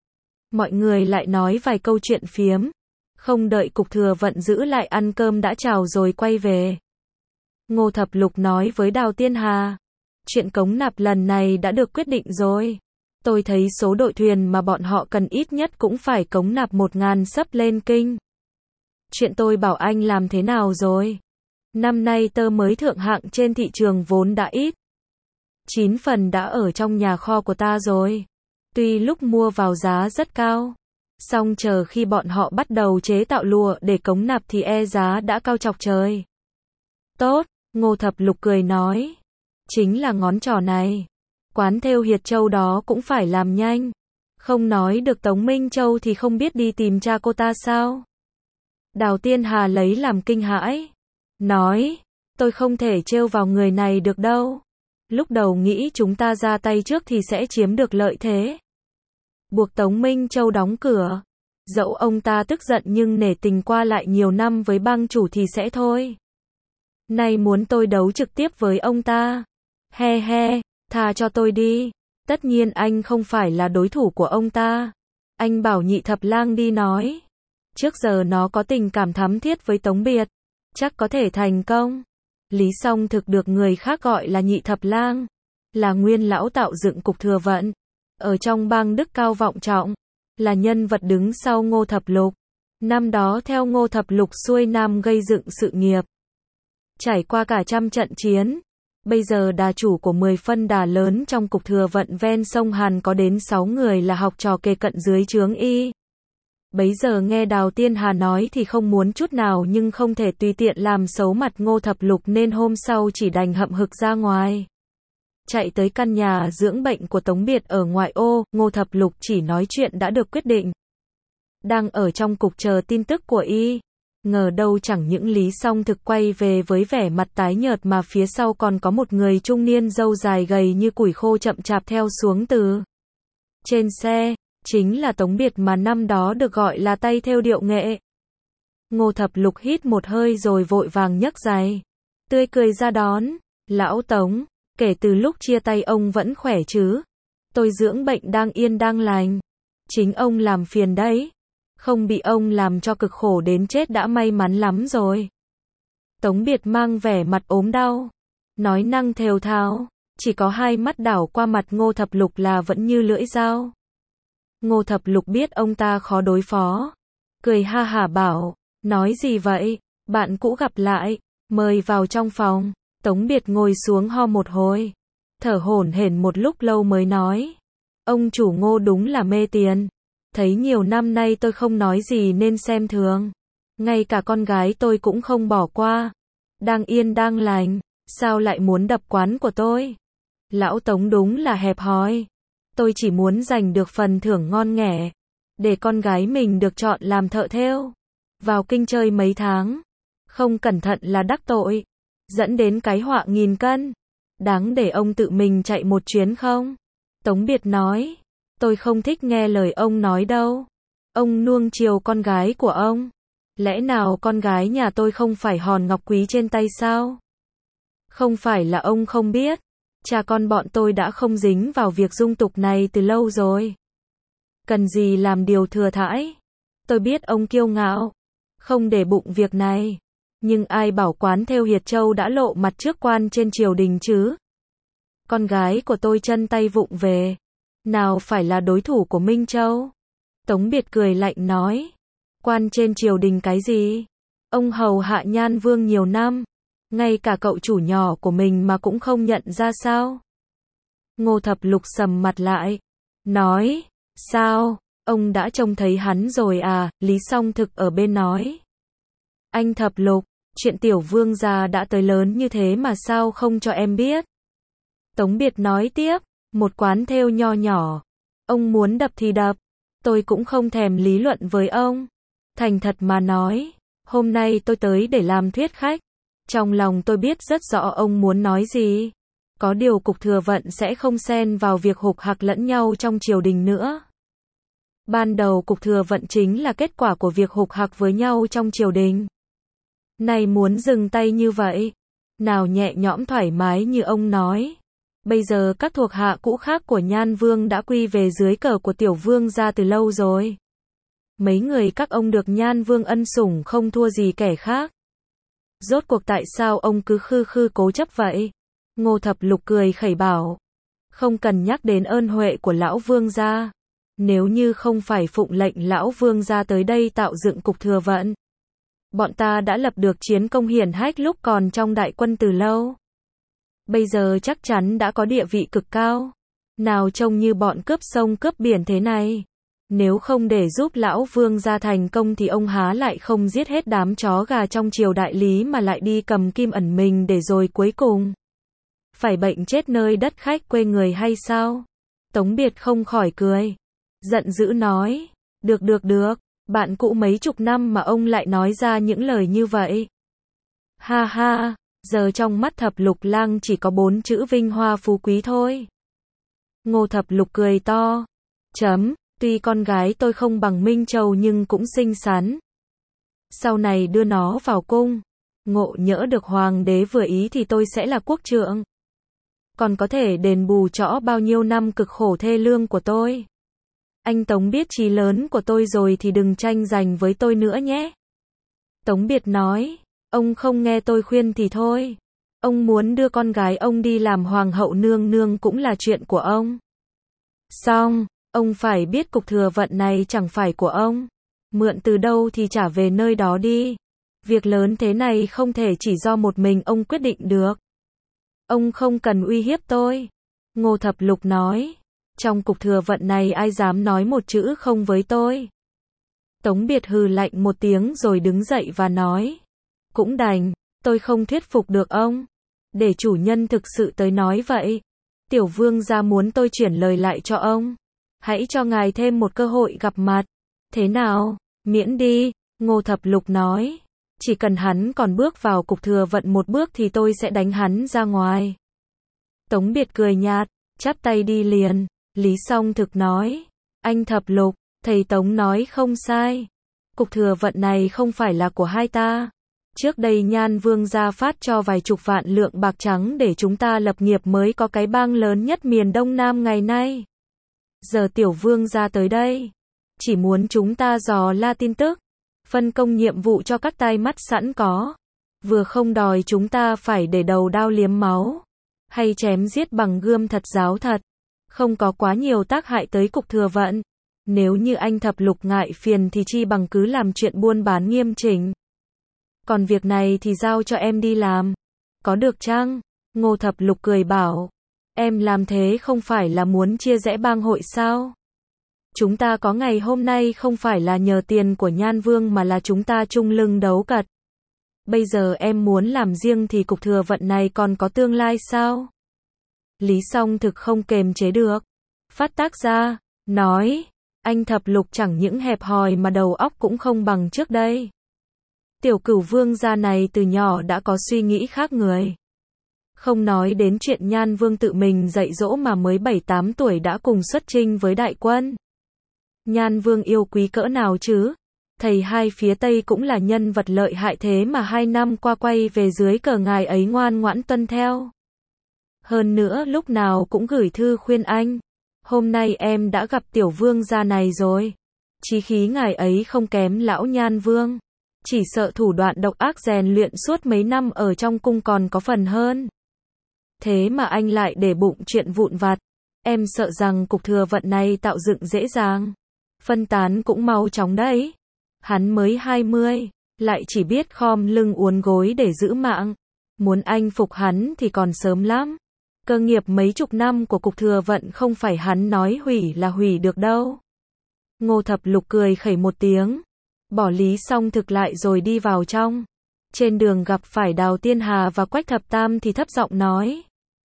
Mọi người lại nói vài câu chuyện phiếm. Không đợi Cục Thừa Vận giữ lại ăn cơm đã chào rồi quay về. Ngô Thập Lục nói với Đào Tiên Hà. Chuyện cống nạp lần này đã được quyết định rồi. Tôi thấy số đội thuyền mà bọn họ cần ít nhất cũng phải cống nạp một ngàn sấp lên kinh. Chuyện tôi bảo anh làm thế nào rồi? Năm nay tơ mới thượng hạng trên thị trường vốn đã ít. Chín phần đã ở trong nhà kho của ta rồi. Tuy lúc mua vào giá rất cao. Song chờ khi bọn họ bắt đầu chế tạo lụa để cống nạp thì e giá đã cao chọc trời. Tốt, Ngô Thập Lục cười nói. Chính là ngón trỏ này. Quán thêu Hiệt Châu đó cũng phải làm nhanh. Không nói được Tống Minh Châu thì không biết đi tìm cha cô ta sao? Đào Tiên Hà lấy làm kinh hãi. Nói, tôi không thể trêu vào người này được đâu. Lúc đầu nghĩ chúng ta ra tay trước thì sẽ chiếm được lợi thế. Buộc Tống Minh Châu đóng cửa. Dẫu ông ta tức giận nhưng nể tình qua lại nhiều năm với bang chủ thì sẽ thôi. Nay muốn tôi đấu trực tiếp với ông ta. He he, tha cho tôi đi. Tất nhiên anh không phải là đối thủ của ông ta. Anh bảo Nhị Thập Lang đi nói. Trước giờ nó có tình cảm thắm thiết với Tống Biệt. Chắc có thể thành công. Lý Song Thực được người khác gọi là Nhị Thập Lang. Là nguyên lão tạo dựng Cục Thừa Vận. Ở trong bang đức cao vọng trọng. Là nhân vật đứng sau Ngô Thập Lục. Năm đó theo Ngô Thập Lục xuôi nam gây dựng sự nghiệp. Trải qua cả trăm trận chiến. Bây giờ đà chủ của mười phân đà lớn trong Cục Thừa Vận ven sông Hàn có đến sáu người là học trò kề cận dưới trướng y. Bấy giờ nghe Đào Tiên Hà nói thì không muốn chút nào nhưng không thể tùy tiện làm xấu mặt Ngô Thập Lục nên hôm sau chỉ đành hậm hực ra ngoài. Chạy tới căn nhà dưỡng bệnh của Tống Biệt ở ngoại ô, Ngô Thập Lục chỉ nói chuyện đã được quyết định. Đang ở trong cục chờ tin tức của y. Ngờ đâu chẳng những Lý Song Thực quay về với vẻ mặt tái nhợt mà phía sau còn có một người trung niên râu dài gầy như củi khô chậm chạp theo xuống từ trên xe. Chính là Tống Biệt mà năm đó được gọi là tay thêu điệu nghệ. Ngô Thập Lục hít một hơi rồi vội vàng nhấc giày. Tươi cười ra đón. Lão Tống, kể từ lúc chia tay ông vẫn khỏe chứ? Tôi dưỡng bệnh đang yên đang lành. Chính ông làm phiền đấy. Không bị ông làm cho cực khổ đến chết đã may mắn lắm rồi. Tống Biệt mang vẻ mặt ốm đau. Nói năng thều thào. Chỉ có hai mắt đảo qua mặt Ngô Thập Lục là vẫn như lưỡi dao. Ngô Thập Lục biết ông ta khó đối phó. Cười ha hả bảo, nói gì vậy, bạn cũ gặp lại, mời vào trong phòng. Tống Biệt ngồi xuống ho một hồi. Thở hổn hển một lúc lâu mới nói. Ông chủ Ngô đúng là mê tiền. Thấy nhiều năm nay tôi không nói gì nên xem thường. Ngay cả con gái tôi cũng không bỏ qua. Đang yên đang lành, sao lại muốn đập quán của tôi? Lão Tống đúng là hẹp hòi. Tôi chỉ muốn giành được phần thưởng ngon nghẻ. Để con gái mình được chọn làm thợ thêu. Vào kinh chơi mấy tháng. Không cẩn thận là đắc tội. Dẫn đến cái họa nghìn cân. Đáng để ông tự mình chạy một chuyến không? Tống Biệt nói. Tôi không thích nghe lời ông nói đâu. Ông nuông chiều con gái của ông. Lẽ nào con gái nhà tôi không phải hòn ngọc quý trên tay sao? Không phải là ông không biết. Cha con bọn tôi đã không dính vào việc dung tục này từ lâu rồi. Cần gì làm điều thừa thãi. Tôi biết ông kiêu ngạo. Không để bụng việc này. Nhưng ai bảo quán thêu Hiệt Châu đã lộ mặt trước quan trên triều đình chứ? Con gái của tôi chân tay vụng về. Nào phải là đối thủ của Minh Châu? Tống Biệt cười lạnh nói. Quan trên triều đình cái gì? Ông hầu hạ Nhan Vương nhiều năm. Ngay cả cậu chủ nhỏ của mình mà cũng không nhận ra sao? Ngô Thập Lục sầm mặt lại. Nói. Sao? Ông đã trông thấy hắn rồi à? Lý Song Thực ở bên nói. Anh Thập Lục, chuyện tiểu vương gia đã tới lớn như thế mà sao không cho em biết? Tống Biệt nói tiếp. Một quán thêu nho nhỏ. Ông muốn đập thì đập. Tôi cũng không thèm lý luận với ông. Thành thật mà nói. Hôm nay tôi tới để làm thuyết khách. Trong lòng tôi biết rất rõ ông muốn nói gì. Có điều Cục Thừa Vận sẽ không xen vào việc hục hặc lẫn nhau trong triều đình nữa. Ban đầu Cục Thừa Vận chính là kết quả của việc hục hặc với nhau trong triều đình. Này muốn dừng tay như vậy, nào nhẹ nhõm thoải mái như ông nói. Bây giờ các thuộc hạ cũ khác của Nhan Vương đã quy về dưới cờ của Tiểu Vương gia từ lâu rồi. Mấy người các ông được Nhan Vương ân sủng không thua gì kẻ khác. Rốt cuộc tại sao ông cứ khư khư cố chấp vậy? Ngô Thập Lục cười khẩy bảo. Không cần nhắc đến ơn huệ của lão vương gia. Nếu như không phải phụng lệnh lão vương gia tới đây tạo dựng cục thừa vận, bọn ta đã lập được chiến công hiển hách lúc còn trong đại quân từ lâu. Bây giờ chắc chắn đã có địa vị cực cao. Nào trông như bọn cướp sông cướp biển thế này. Nếu không để giúp lão vương gia thành công thì ông há lại không giết hết đám chó gà trong triều đại Lý mà lại đi cầm kim ẩn mình để rồi cuối cùng phải bệnh chết nơi đất khách quê người hay sao? Tống Biệt không khỏi cười. Giận dữ nói. Được được được, bạn cũ mấy chục năm mà ông lại nói ra những lời như vậy. Ha ha, giờ trong mắt Thập Lục Lang chỉ có bốn chữ vinh hoa phú quý thôi. Ngô Thập Lục cười to. Chấm, tuy con gái tôi không bằng Minh Châu nhưng cũng xinh xắn. Sau này đưa nó vào cung, ngộ nhỡ được hoàng đế vừa ý thì tôi sẽ là quốc trượng. Còn có thể đền bù trõ bao nhiêu năm cực khổ thê lương của tôi. Anh Tống biết chí lớn của tôi rồi thì đừng tranh giành với tôi nữa nhé. Tống Biệt nói, ông không nghe tôi khuyên thì thôi. Ông muốn đưa con gái ông đi làm hoàng hậu nương nương cũng là chuyện của ông. Xong, ông phải biết cục thừa vận này chẳng phải của ông. Mượn từ đâu thì trả về nơi đó đi. Việc lớn thế này không thể chỉ do một mình ông quyết định được. Ông không cần uy hiếp tôi. Ngô Thập Lục nói. Trong cục thừa vận này ai dám nói một chữ không với tôi. Tống Biệt hừ lạnh một tiếng rồi đứng dậy và nói. Cũng đành, tôi không thuyết phục được ông. Để chủ nhân thực sự tới nói vậy. Tiểu vương gia muốn tôi chuyển lời lại cho ông. Hãy cho ngài thêm một cơ hội gặp mặt. Thế nào? Miễn đi, Ngô Thập Lục nói. Chỉ cần hắn còn bước vào cục thừa vận một bước thì tôi sẽ đánh hắn ra ngoài. Tống Biệt cười nhạt, chắp tay đi liền. Lý Song Thực nói. Anh Thập Lục, thầy Tống nói không sai. Cục thừa vận này không phải là của hai ta. Trước đây Nhan Vương gia phát cho vài chục vạn lượng bạc trắng để chúng ta lập nghiệp mới có cái bang lớn nhất miền Đông Nam ngày nay. Giờ Tiểu Vương gia tới đây. Chỉ muốn chúng ta dò la tin tức. Phân công nhiệm vụ cho các tai mắt sẵn có. Vừa không đòi chúng ta phải để đầu đao liếm máu. Hay chém giết bằng gươm thật giáo thật. Không có quá nhiều tác hại tới cục thừa vận. Nếu như anh Thập Lục ngại phiền thì chi bằng cứ làm chuyện buôn bán nghiêm chỉnh. Còn việc này thì giao cho em đi làm. Có được chăng? Ngô Thập Lục cười bảo. Em làm thế không phải là muốn chia rẽ bang hội sao? Chúng ta có ngày hôm nay không phải là nhờ tiền của Nhan Vương mà là chúng ta chung lưng đấu cật. Bây giờ em muốn làm riêng thì cục thừa vận này còn có tương lai sao? Lý Song Thực không kềm chế được. Phát tác ra, nói. Anh Thập Lục chẳng những hẹp hòi mà đầu óc cũng không bằng trước đây. Tiểu Cửu Vương gia này từ nhỏ đã có suy nghĩ khác người. Không nói đến chuyện Nhan Vương tự mình dạy dỗ mà mới bảy tám tuổi đã cùng xuất chinh với đại quân. Nhan Vương yêu quý cỡ nào chứ? Thầy hai phía Tây cũng là nhân vật lợi hại thế mà hai năm qua quay về dưới cờ ngài ấy ngoan ngoãn tuân theo. Hơn nữa lúc nào cũng gửi thư khuyên anh. Hôm nay em đã gặp Tiểu Vương gia này rồi. Chí khí ngài ấy không kém lão Nhan Vương. Chỉ sợ thủ đoạn độc ác rèn luyện suốt mấy năm ở trong cung còn có phần hơn. Thế mà anh lại để bụng chuyện vụn vặt. Em sợ rằng cục thừa vận này tạo dựng dễ dàng. Phân tán cũng mau chóng đấy. Hắn mới hai mươi, lại chỉ biết khom lưng uốn gối để giữ mạng. Muốn anh phục hắn thì còn sớm lắm. Cơ nghiệp mấy chục năm của cục thừa vận không phải hắn nói hủy là hủy được đâu. Ngô Thập Lục cười khẩy một tiếng. Bỏ Lý Song Thực lại rồi đi vào trong. Trên đường gặp phải Đào Tiên Hà và Quách Thập Tam thì thấp giọng nói.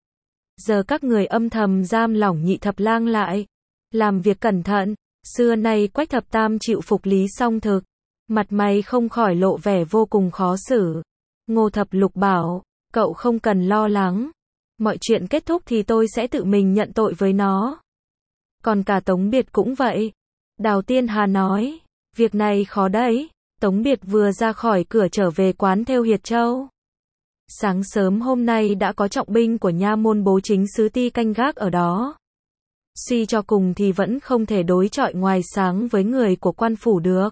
Giờ các người âm thầm giam lỏng Nhị Thập Lang lại. Làm việc cẩn thận. Xưa nay Quách Thập Tam chịu phục Lý Song Thực. Mặt mày không khỏi lộ vẻ vô cùng khó xử. Ngô Thập Lục bảo. Cậu không cần lo lắng. Mọi chuyện kết thúc thì tôi sẽ tự mình nhận tội với nó. Còn cả Tống Biệt cũng vậy. Đào Tiên Hà nói. Việc này khó đấy. Tống Biệt vừa ra khỏi cửa trở về quán thêu Hiệt Châu. Sáng sớm hôm nay đã có trọng binh của nha môn bố chính sứ ti canh gác ở đó. Suy cho cùng thì vẫn không thể đối chọi ngoài sáng với người của quan phủ được.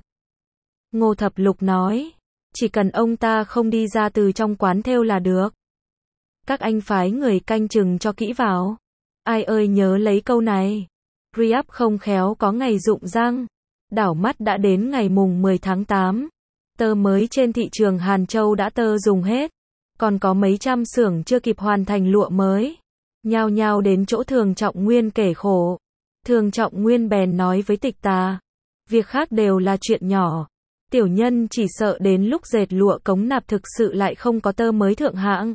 Ngô Thập Lục nói, chỉ cần ông ta không đi ra từ trong quán thêu là được. Các anh phái người canh chừng cho kỹ vào. Ai ơi nhớ lấy câu này. Riap không khéo có ngày rụng răng. Đảo mắt đã đến ngày mùng mười tháng tám. Tơ mới trên thị trường Hàn Châu đã tơ dùng hết. Còn có mấy trăm xưởng chưa kịp hoàn thành lụa mới. Nhao nhao đến chỗ Thường Trọng Nguyên kể khổ. Thường Trọng Nguyên bèn nói với Tịch Tà. Việc khác đều là chuyện nhỏ. Tiểu nhân chỉ sợ đến lúc dệt lụa cống nạp thực sự lại không có tơ mới thượng hạng.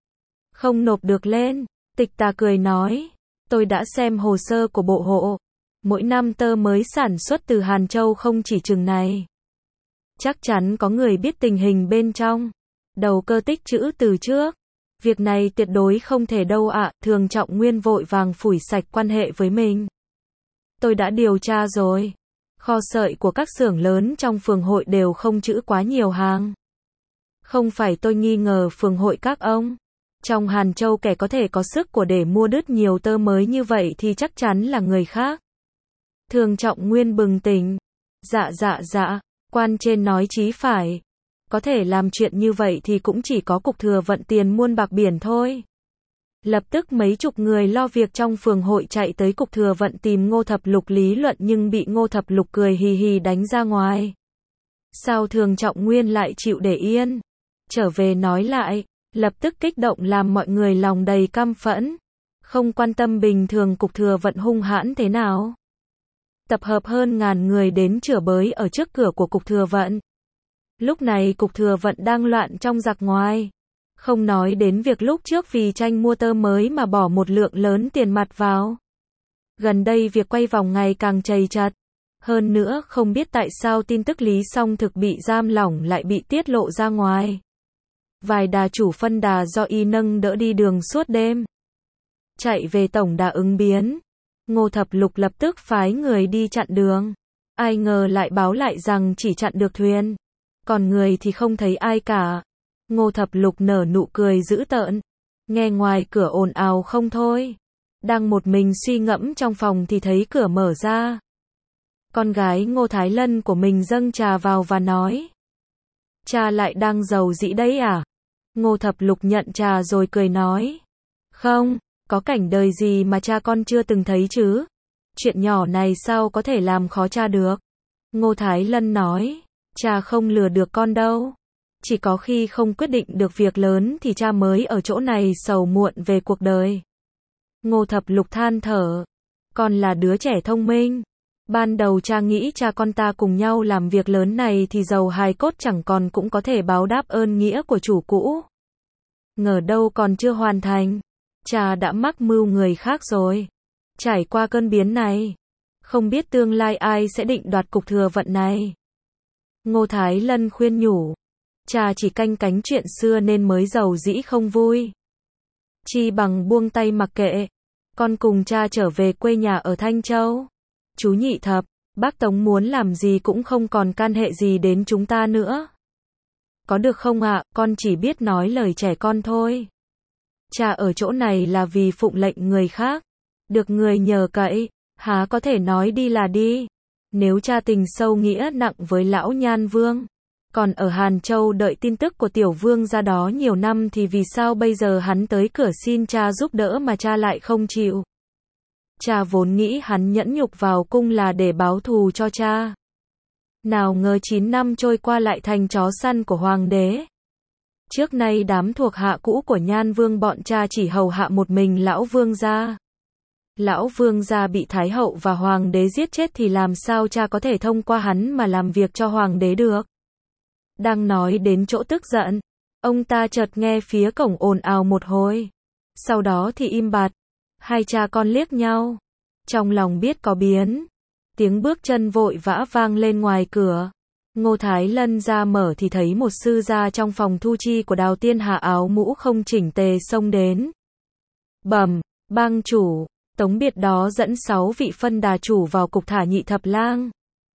Không nộp được lên. Tịch Tà cười nói. Tôi đã xem hồ sơ của bộ hộ. Mỗi năm tơ mới sản xuất từ Hàn Châu không chỉ chừng này. Chắc chắn có người biết tình hình bên trong. Đầu cơ tích trữ từ trước. Việc này tuyệt đối không thể đâu ạ. À. Thường Trọng Nguyên vội vàng phủi sạch quan hệ với mình. Tôi đã điều tra rồi. Kho sợi của các xưởng lớn trong phường hội đều không trữ quá nhiều hàng. Không phải tôi nghi ngờ phường hội các ông. Trong Hàn Châu kẻ có thể có sức của để mua đứt nhiều tơ mới như vậy thì chắc chắn là người khác. Thường Trọng Nguyên bừng tỉnh. Dạ dạ dạ, quan trên nói chí phải. Có thể làm chuyện như vậy thì cũng chỉ có cục thừa vận tiền muôn bạc biển thôi. Lập tức mấy chục người lo việc trong phường hội chạy tới cục thừa vận tìm Ngô Thập Lục lý luận nhưng bị Ngô Thập Lục cười hì hì đánh ra ngoài. Sao Thường Trọng Nguyên lại chịu để yên? Trở về nói lại, lập tức kích động làm mọi người lòng đầy căm phẫn. Không quan tâm bình thường cục thừa vận hung hãn thế nào. Tập hợp hơn ngàn người đến chửa bới ở trước cửa của cục thừa vận. Lúc này cục thừa vận đang loạn trong giặc ngoài. Không nói đến việc lúc trước vì tranh mua tơ mới mà bỏ một lượng lớn tiền mặt vào. Gần đây việc quay vòng ngày càng trầy trật. Hơn nữa không biết tại sao tin tức Lý Song Thực bị giam lỏng lại bị tiết lộ ra ngoài. Vài đà chủ phân đà do y nâng đỡ đi đường suốt đêm. Chạy về tổng đà ứng biến. Ngô Thập Lục lập tức phái người đi chặn đường. Ai ngờ lại báo lại rằng chỉ chặn được thuyền. Còn người thì không thấy ai cả. Ngô Thập Lục nở nụ cười dữ tợn. Nghe ngoài cửa ồn ào không thôi. Đang một mình suy ngẫm trong phòng thì thấy cửa mở ra. Con gái Ngô Thái Lân của mình dâng trà vào và nói. Cha lại đang giàu dĩ đấy à? Ngô Thập Lục nhận trà rồi cười nói. Không, có cảnh đời gì mà cha con chưa từng thấy chứ? Chuyện nhỏ này sao có thể làm khó cha được? Ngô Thái Lân nói. Cha không lừa được con đâu. Chỉ có khi không quyết định được việc lớn thì cha mới ở chỗ này sầu muộn về cuộc đời. Ngô Thập Lục than thở. Con là đứa trẻ thông minh. Ban đầu cha nghĩ cha con ta cùng nhau làm việc lớn này thì giàu hài cốt chẳng còn cũng có thể báo đáp ơn nghĩa của chủ cũ. Ngờ đâu còn chưa hoàn thành. Cha đã mắc mưu người khác rồi. Trải qua cơn biến này. Không biết tương lai ai sẽ định đoạt cục thừa vận này. Ngô Thái Lân khuyên nhủ. Cha chỉ canh cánh chuyện xưa nên mới giàu dĩ không vui. Chi bằng buông tay mặc kệ. Con cùng cha trở về quê nhà ở Thanh Châu. Chú Nhị Thập, bác Tống muốn làm gì cũng không còn can hệ gì đến chúng ta nữa. Có được không ạ? À? Con chỉ biết nói lời trẻ con thôi. Cha ở chỗ này là vì phụng lệnh người khác. Được người nhờ cậy, há có thể nói đi là đi. Nếu cha tình sâu nghĩa nặng với lão Nhan Vương, còn ở Hàn Châu đợi tin tức của tiểu vương ra đó nhiều năm thì vì sao bây giờ hắn tới cửa xin cha giúp đỡ mà cha lại không chịu? Cha vốn nghĩ hắn nhẫn nhục vào cung là để báo thù cho cha. Nào ngờ chín năm trôi qua lại thành chó săn của hoàng đế. Trước nay đám thuộc hạ cũ của Nhan Vương bọn cha chỉ hầu hạ một mình lão vương gia. Lão vương gia bị thái hậu và hoàng đế giết chết thì làm sao cha có thể thông qua hắn mà làm việc cho hoàng đế được? Đang nói đến chỗ tức giận, ông ta chợt nghe phía cổng ồn ào một hồi. Sau đó thì im bặt. Hai cha con liếc nhau. Trong lòng biết có biến. Tiếng bước chân vội vã vang lên ngoài cửa. Ngô Thái Lân ra mở thì thấy một sư gia trong phòng thu chi của Đào Tiên Hà áo mũ không chỉnh tề xông đến. Bẩm, bang chủ, Tống Biệt đó dẫn sáu vị phân đà chủ vào cục thả Nhị Thập Lang.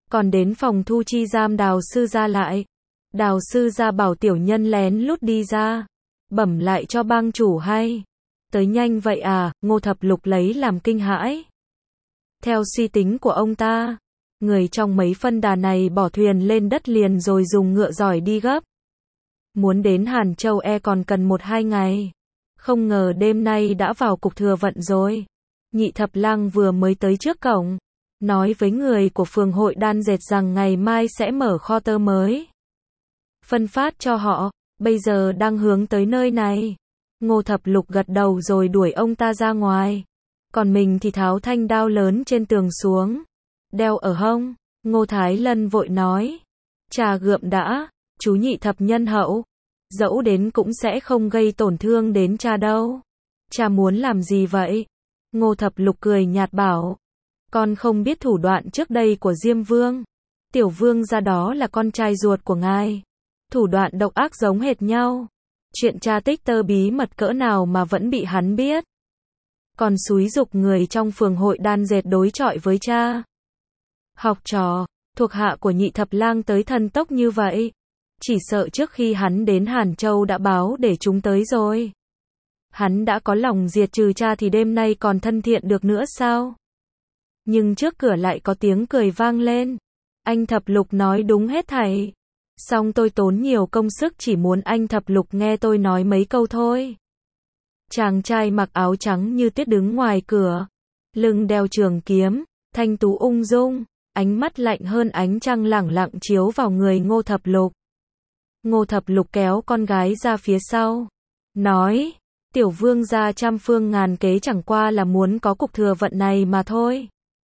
Còn đến phòng thu chi giam Đào sư gia lại. Đào sư gia bảo tiểu nhân lén lút đi ra. Bẩm lại cho bang chủ hay. Tới nhanh vậy à, Ngô Thập Lục lấy làm kinh hãi. Theo suy tính của ông ta, người trong mấy phân đà này bỏ thuyền lên đất liền rồi dùng ngựa giỏi đi gấp. Muốn đến Hàn Châu e còn cần một hai ngày. Không ngờ đêm nay đã vào cục thừa vận rồi. Nhị Thập Lang vừa mới tới trước cổng, nói với người của phường hội đan dệt rằng ngày mai sẽ mở kho tơ mới. Phân phát cho họ, bây giờ đang hướng tới nơi này. Ngô Thập Lục gật đầu rồi đuổi ông ta ra ngoài. Còn mình thì tháo thanh đao lớn trên tường xuống, đeo ở hông. Ngô Thái Lân vội nói, trà gượm đã, chú Nhị Thập nhân hậu, dẫu đến cũng sẽ không gây tổn thương đến cha đâu. Cha muốn làm gì vậy? Ngô Thập Lục cười nhạt bảo, con không biết thủ đoạn trước đây của Diêm Vương. Tiểu Vương gia đó là con trai ruột của ngài. Thủ đoạn độc ác giống hệt nhau. Chuyện cha tích tơ bí mật cỡ nào mà vẫn bị hắn biết. Còn xúi giục người trong phường hội đan dệt đối chọi với cha. Học trò, thuộc hạ của Nhị Thập Lang tới thần tốc như vậy. Chỉ sợ trước khi hắn đến Hàn Châu đã báo để chúng tới rồi. Hắn đã có lòng diệt trừ cha thì đêm nay còn thân thiện được nữa sao? Nhưng trước cửa lại có tiếng cười vang lên. Anh Thập Lục nói đúng hết thảy. Xong tôi tốn nhiều công sức chỉ muốn anh Thập Lục nghe tôi nói mấy câu thôi. Chàng trai mặc áo trắng như tuyết đứng ngoài cửa. Lưng đeo trường kiếm, thanh tú ung dung, ánh mắt lạnh hơn ánh trăng lẳng lặng chiếu vào người Ngô Thập Lục. Ngô Thập Lục kéo con gái ra phía sau. Nói, tiểu vương gia trăm phương ngàn kế chẳng qua là muốn có cục thừa vận này mà thôi.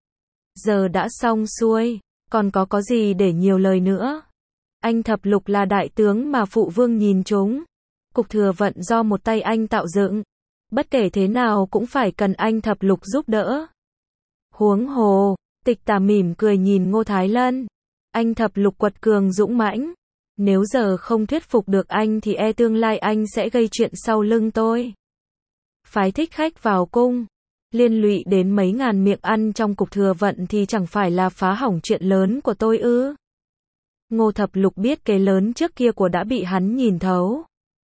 Giờ đã xong xuôi, còn có có gì để nhiều lời nữa. Anh Thập Lục là đại tướng mà phụ vương nhìn trúng. Cục thừa vận do một tay anh tạo dựng. Bất kể thế nào cũng phải cần anh Thập Lục giúp đỡ. Huống hồ, Tịch Tà mỉm cười nhìn Ngô Thái Lân. Anh Thập Lục quật cường dũng mãnh. Nếu giờ không thuyết phục được anh thì e tương lai anh sẽ gây chuyện sau lưng tôi. Phái thích khách vào cung, liên lụy đến mấy ngàn miệng ăn trong cục thừa vận thì chẳng phải là phá hỏng chuyện lớn của tôi ư. Ngô Thập Lục biết kế lớn trước kia của đã bị hắn nhìn thấu.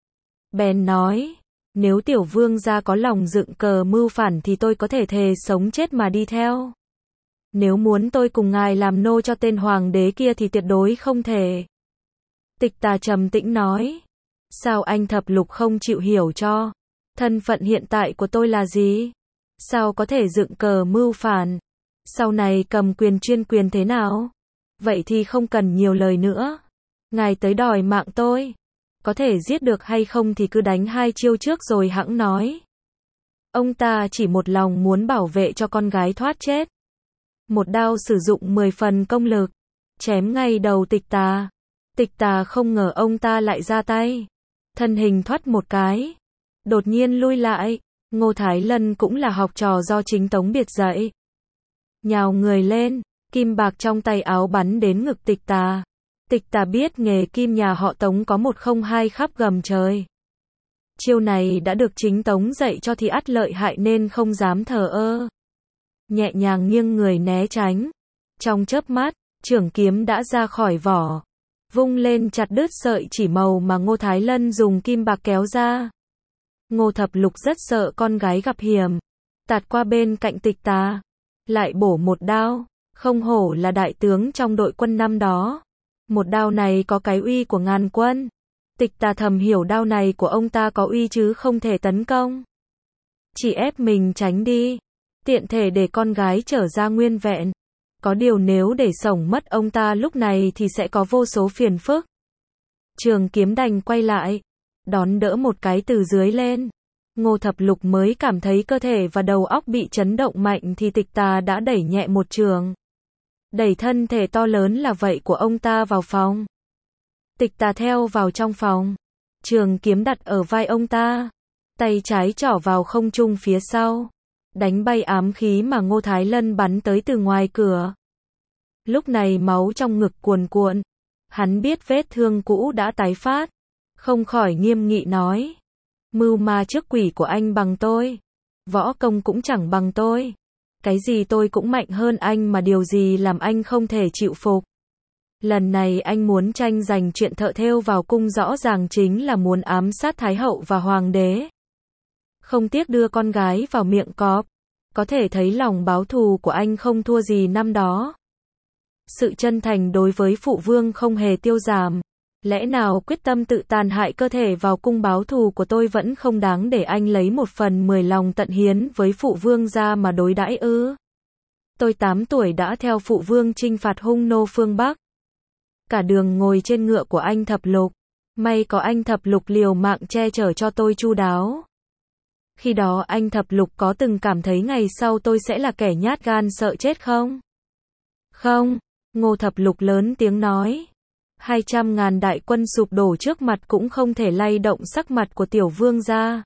Bèn nói, nếu tiểu vương gia có lòng dựng cờ mưu phản thì tôi có thể thề sống chết mà đi theo. Nếu muốn tôi cùng ngài làm nô cho tên hoàng đế kia thì tuyệt đối không thể. Tịch Tà trầm tĩnh nói, sao anh Thập Lục không chịu hiểu cho? Thân phận hiện tại của tôi là gì? Sao có thể dựng cờ mưu phản? Sau này cầm quyền chuyên quyền thế nào? Vậy thì không cần nhiều lời nữa. Ngài tới đòi mạng tôi. Có thể giết được hay không thì cứ đánh hai chiêu trước rồi hẵng nói. Ông ta chỉ một lòng muốn bảo vệ cho con gái thoát chết. Một đao sử dụng mười phần công lực, chém ngay đầu Tịch Tà. Tịch Tà không ngờ ông ta lại ra tay. Thân hình thoát một cái, đột nhiên lui lại. Ngô Thái Lân cũng là học trò do chính Tống biệt dạy. Nhào người lên, kim bạc trong tay áo bắn đến ngực Tịch Tà. Tịch Tà biết nghề kim nhà họ Tống có một không hai khắp gầm trời. Chiêu này đã được chính Tống dạy cho thì ắt lợi hại nên không dám thờ ơ. Nhẹ nhàng nghiêng người né tránh. Trong chớp mắt, chưởng kiếm đã ra khỏi vỏ. Vung lên chặt đứt sợi chỉ màu mà Ngô Thái Lân dùng kim bạc kéo ra. Ngô Thập Lục rất sợ con gái gặp hiểm. Tạt qua bên cạnh Tịch Tà. Lại bổ một đao. Không hổ là đại tướng trong đội quân năm đó. Một đao này có cái uy của ngàn quân. Tịch Tà thầm hiểu đao này của ông ta có uy chứ không thể tấn công. Chỉ ép mình tránh đi. Tiện thể để con gái trở ra nguyên vẹn. Có điều nếu để sổng mất ông ta lúc này thì sẽ có vô số phiền phức. Trường kiếm đành quay lại. Đón đỡ một cái từ dưới lên. Ngô Thập Lục mới cảm thấy cơ thể và đầu óc bị chấn động mạnh thì Tịch Tà đã đẩy nhẹ một trường. Đẩy thân thể to lớn là vậy của ông ta vào phòng. Tịch Tà theo vào trong phòng. Trường kiếm đặt ở vai ông ta. Tay trái trỏ vào không trung phía sau. Đánh bay ám khí mà Ngô Thái Lân bắn tới từ ngoài cửa. Lúc này máu trong ngực cuồn cuộn. Hắn biết vết thương cũ đã tái phát. Không khỏi nghiêm nghị nói. Mưu ma trước quỷ của anh bằng tôi. Võ công cũng chẳng bằng tôi. Cái gì tôi cũng mạnh hơn anh mà điều gì làm anh không thể chịu phục. Lần này anh muốn tranh giành chuyện thợ thêu vào cung rõ ràng chính là muốn ám sát Thái hậu và Hoàng đế. Không tiếc đưa con gái vào miệng cọp. Có thể thấy lòng báo thù của anh không thua gì năm đó. Sự chân thành đối với phụ vương không hề tiêu giảm. Lẽ nào quyết tâm tự tàn hại cơ thể vào cung báo thù của tôi vẫn không đáng để anh lấy một phần mười lòng tận hiến với phụ vương ra mà đối đãi ư? Tôi tám tuổi đã theo phụ vương chinh phạt hung nô phương Bắc. Cả đường ngồi trên ngựa của anh Thập Lục. May có anh Thập Lục liều mạng che chở cho tôi chu đáo. Khi đó anh Thập Lục có từng cảm thấy ngày sau tôi sẽ là kẻ nhát gan sợ chết không? Không, Ngô Thập Lục lớn tiếng nói. Hai trăm ngàn đại quân sụp đổ trước mặt cũng không thể lay động sắc mặt của tiểu vương gia.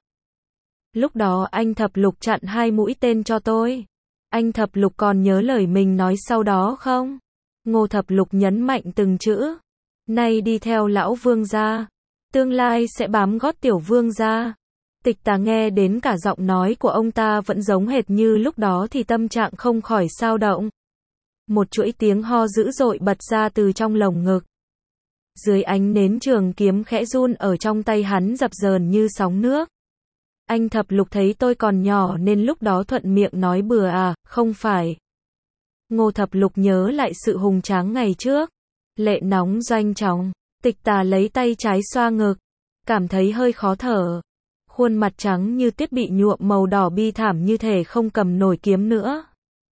Lúc đó anh Thập Lục chặn hai mũi tên cho tôi. Anh Thập Lục còn nhớ lời mình nói sau đó không? Ngô Thập Lục nhấn mạnh từng chữ. Nay đi theo lão vương gia. Tương lai sẽ bám gót tiểu vương gia. Tịch Tà nghe đến cả giọng nói của ông ta vẫn giống hệt như lúc đó thì tâm trạng không khỏi xao động. Một chuỗi tiếng ho dữ dội bật ra từ trong lồng ngực. Dưới ánh nến trường kiếm khẽ run ở trong tay hắn dập dờn như sóng nước. Anh Thập Lục thấy tôi còn nhỏ nên lúc đó thuận miệng nói bừa à, không phải. Ngô Thập Lục nhớ lại sự hùng tráng ngày trước. Lệ nóng doanh chóng. Tịch Tà lấy tay trái xoa ngực. Cảm thấy hơi khó thở. Khuôn mặt trắng như tuyết bị nhuộm màu đỏ bi thảm như thể không cầm nổi kiếm nữa.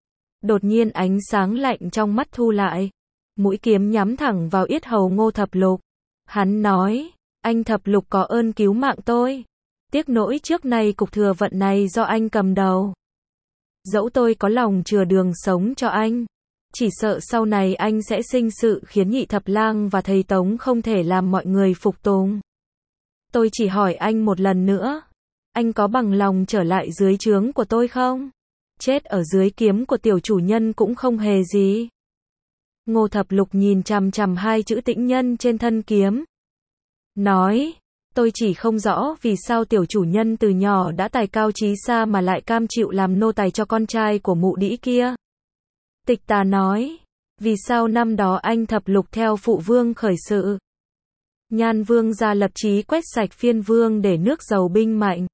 Đột nhiên ánh sáng lạnh trong mắt thu lại. Mũi kiếm nhắm thẳng vào yết hầu Ngô Thập Lục. Hắn nói, anh Thập Lục có ơn cứu mạng tôi. Tiếc nỗi trước nay cục thừa vận này do anh cầm đầu. Dẫu tôi có lòng chừa đường sống cho anh, chỉ sợ sau này anh sẽ sinh sự khiến Nhị Thập Lang và thầy Tống không thể làm mọi người phục tùng. Tôi chỉ hỏi anh một lần nữa, anh có bằng lòng trở lại dưới trướng của tôi không? Chết ở dưới kiếm của tiểu chủ nhân cũng không hề gì. Ngô Thập Lục nhìn chằm chằm hai chữ tĩnh nhân trên thân kiếm. Nói, tôi chỉ không rõ vì sao tiểu chủ nhân từ nhỏ đã tài cao trí xa mà lại cam chịu làm nô tài cho con trai của mụ đĩ kia. Tịch Tà nói, vì sao năm đó anh Thập Lục theo phụ vương khởi sự. Nhan vương ra lập chí quét sạch phiên vương để nước giàu binh mạnh.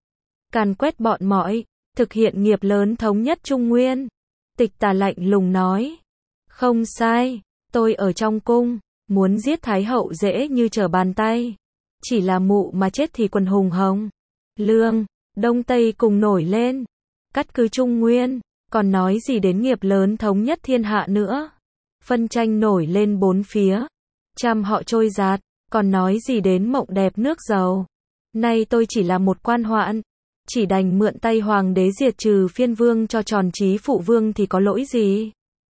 Càn quét bọn mọi, thực hiện nghiệp lớn thống nhất Trung Nguyên. Tịch Tà lạnh lùng nói. Không sai, tôi ở trong cung, muốn giết Thái hậu dễ như trở bàn tay. Chỉ là mụ mà chết thì quần hùng hồng. Lương, Đông Tây cùng nổi lên. Cắt cứ Trung Nguyên, còn nói gì đến nghiệp lớn thống nhất thiên hạ nữa. Phân tranh nổi lên bốn phía. Trăm họ trôi giạt, còn nói gì đến mộng đẹp nước giàu. Nay tôi chỉ là một quan hoạn. Chỉ đành mượn tay hoàng đế diệt trừ phiên vương cho tròn trí phụ vương thì có lỗi gì.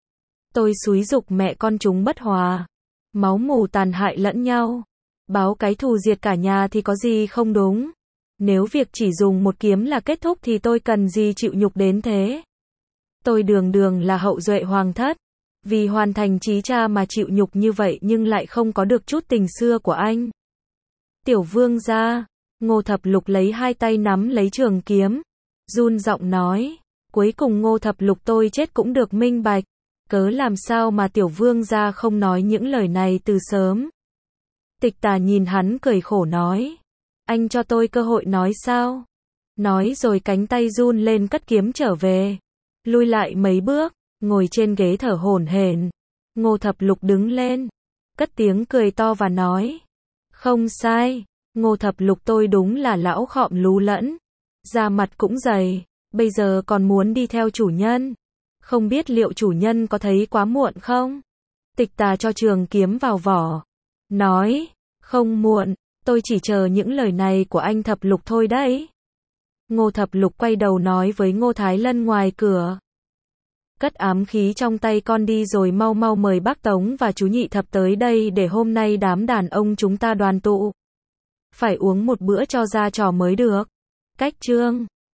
Tôi xúi giục mẹ con chúng bất hòa. Máu mù tàn hại lẫn nhau. Báo cái thù diệt cả nhà thì có gì không đúng. Nếu việc chỉ dùng một kiếm là kết thúc thì tôi cần gì chịu nhục đến thế. Tôi đường đường là hậu duệ hoàng thất. Vì hoàn thành chí cha mà chịu nhục như vậy nhưng lại không có được chút tình xưa của anh. Tiểu vương gia. Ngô Thập Lục lấy hai tay nắm lấy trường kiếm. Run giọng nói. Cuối cùng Ngô Thập Lục tôi chết cũng được minh bạch. Cớ làm sao mà tiểu vương gia không nói những lời này từ sớm. Tịch Tà nhìn hắn cười khổ nói. Anh cho tôi cơ hội nói sao? Nói rồi cánh tay run lên cất kiếm trở về. Lui lại mấy bước, ngồi trên ghế thở hổn hển. Ngô Thập Lục đứng lên. Cất tiếng cười to và nói. Không sai, Ngô Thập Lục tôi đúng là lão khọm lú lẫn. Da mặt cũng dày, bây giờ còn muốn đi theo chủ nhân. Không biết liệu chủ nhân có thấy quá muộn không? Tịch Tà cho trường kiếm vào vỏ. Nói, không muộn, tôi chỉ chờ những lời này của anh Thập Lục thôi đấy. Ngô Thập Lục quay đầu nói với Ngô Thái Lân ngoài cửa. Cất ám khí trong tay con đi rồi mau mau mời bác Tống và chú Nhị Thập tới đây để hôm nay đám đàn ông chúng ta đoàn tụ. Phải uống một bữa cho ra trò mới được. Cách chương